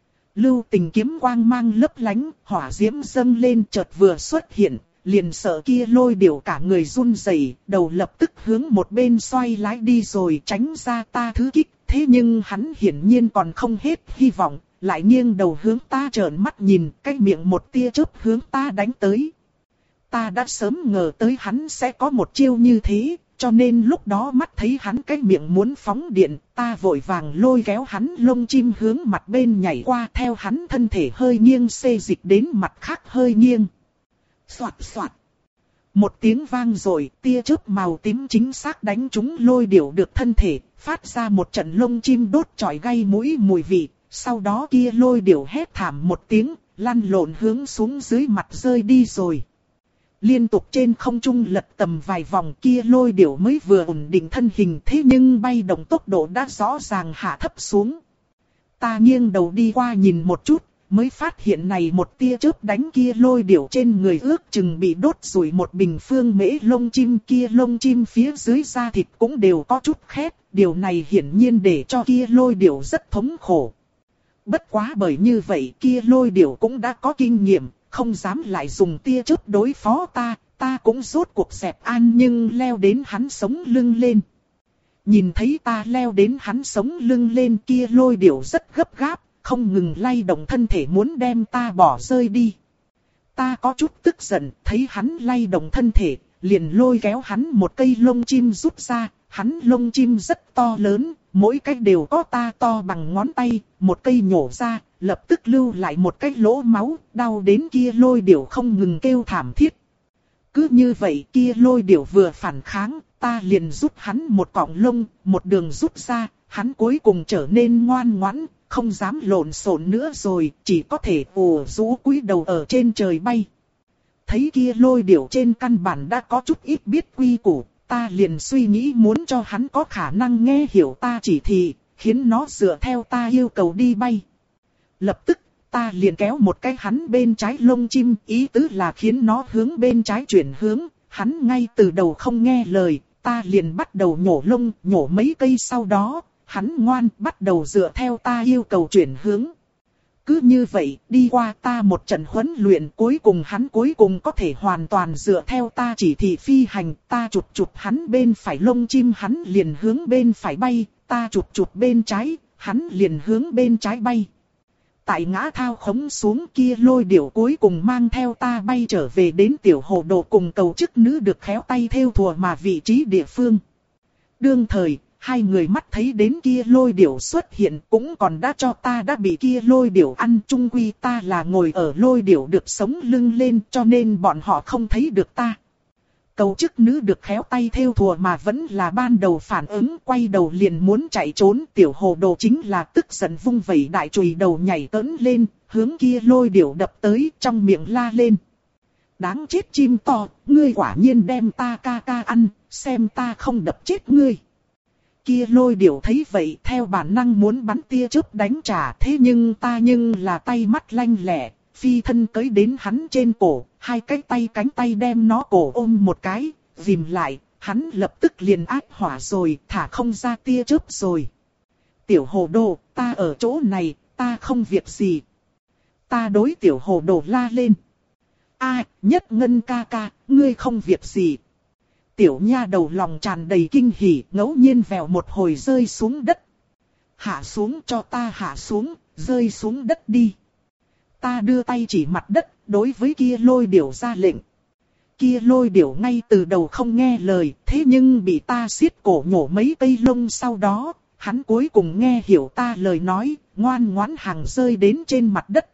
Lưu tình kiếm quang mang lấp lánh, hỏa diễm dâng lên chợt vừa xuất hiện. Liền sợ kia lôi điểu cả người run rẩy, đầu lập tức hướng một bên xoay lái đi rồi tránh ra ta thứ kích. Thế nhưng hắn hiển nhiên còn không hết hy vọng, lại nghiêng đầu hướng ta trợn mắt nhìn, cái miệng một tia chớp hướng ta đánh tới. ta đã sớm ngờ tới hắn sẽ có một chiêu như thế, cho nên lúc đó mắt thấy hắn cái miệng muốn phóng điện, ta vội vàng lôi kéo hắn lông chim hướng mặt bên nhảy qua, theo hắn thân thể hơi nghiêng xê dịch đến mặt khác hơi nghiêng. Soạt soạt. Một tiếng vang rồi, tia chớp màu tím chính xác đánh trúng lôi điểu được thân thể, phát ra một trận lông chim đốt chói gây mũi mùi vị. Sau đó kia lôi điểu hét thảm một tiếng, lăn lộn hướng xuống dưới mặt rơi đi rồi. Liên tục trên không trung lật tầm vài vòng, kia lôi điểu mới vừa ổn định thân hình, thế nhưng bay động tốc độ đã rõ ràng hạ thấp xuống. Ta nghiêng đầu đi qua nhìn một chút, mới phát hiện này một tia chớp đánh kia lôi điểu trên người ước chừng bị đốt rủi một bình phương mễ lông chim, kia lông chim phía dưới da thịt cũng đều có chút khét, điều này hiển nhiên để cho kia lôi điểu rất thống khổ. Bất quá bởi như vậy kia lôi điểu cũng đã có kinh nghiệm, không dám lại dùng tia chớp đối phó ta, ta cũng rốt cuộc dẹp an nhưng leo đến hắn sống lưng lên. Nhìn thấy ta leo đến hắn sống lưng lên, kia lôi điểu rất gấp gáp, không ngừng lay động thân thể muốn đem ta bỏ rơi đi. Ta có chút tức giận, thấy hắn lay động thân thể, liền lôi kéo hắn một cây lông chim rút ra, hắn lông chim rất to lớn, mỗi cái đều có ta to bằng ngón tay, một cây nhổ ra, lập tức lưu lại một cái lỗ máu, đau đến kia lôi điểu không ngừng kêu thảm thiết. Cứ như vậy kia lôi điểu vừa phản kháng, ta liền rút hắn một cọng lông, một đường rút ra, hắn cuối cùng trở nên ngoan ngoãn, không dám lộn xộn nữa rồi, chỉ có thể ù rũ cúi đầu ở trên trời bay. Thấy kia lôi điểu trên căn bản đã có chút ít biết quy củ, ta liền suy nghĩ muốn cho hắn có khả năng nghe hiểu ta chỉ thị, khiến nó dựa theo ta yêu cầu đi bay. Lập tức, ta liền kéo một cái hắn bên trái lông chim, ý tứ là khiến nó hướng bên trái chuyển hướng, hắn ngay từ đầu không nghe lời, ta liền bắt đầu nhổ lông, nhổ mấy cây sau đó, hắn ngoan bắt đầu dựa theo ta yêu cầu chuyển hướng. Cứ như vậy, đi qua ta một trận huấn luyện, cuối cùng hắn cuối cùng có thể hoàn toàn dựa theo ta chỉ thị phi hành, ta chụp chụp hắn bên phải lông chim, hắn liền hướng bên phải bay, ta chụp chụp bên trái, hắn liền hướng bên trái bay. Tại ngã thao khống xuống kia lôi điểu cuối cùng mang theo ta bay trở về đến tiểu hồ đồ cùng cầu chức nữ được khéo tay theo thùa mà vị trí địa phương. Đương thời, hai người mắt thấy đến kia lôi điểu xuất hiện cũng còn đã cho ta đã bị kia lôi điểu ăn, chung quy ta là ngồi ở lôi điểu được sống lưng lên cho nên bọn họ không thấy được ta. Cầu chức nữ được khéo tay theo thùa mà vẫn là ban đầu phản ứng, quay đầu liền muốn chạy trốn, tiểu hồ đồ chính là tức giận vung vẩy đại chùy đầu nhảy tỡn lên, hướng kia lôi điểu đập tới, trong miệng la lên. Đáng chết chim to, ngươi quả nhiên đem ta ca ca ăn, xem ta không đập chết ngươi. Kia lôi điểu thấy vậy theo bản năng muốn bắn tia chớp đánh trả, thế nhưng ta nhưng là tay mắt lanh lẹ, phi thân tới đến hắn trên cổ, hai cái tay cánh tay đem nó cổ ôm một cái, dìm lại, hắn lập tức liền ác hỏa rồi, thả không ra tia chớp rồi. Tiểu hồ đồ, ta ở chỗ này, ta không việc gì. Ta đối tiểu hồ đồ la lên. A, Nhất Ngân ca ca, ngươi không việc gì. Tiểu nha đầu lòng tràn đầy kinh hỉ, ngẫu nhiên vèo một hồi rơi xuống đất. Hạ xuống cho ta hạ xuống, rơi xuống đất đi. Ta đưa tay chỉ mặt đất, đối với kia lôi điểu ra lệnh. Kia lôi điểu ngay từ đầu không nghe lời, thế nhưng bị ta siết cổ nhổ mấy cây lông sau đó, hắn cuối cùng nghe hiểu ta lời nói, ngoan ngoãn hàng rơi đến trên mặt đất,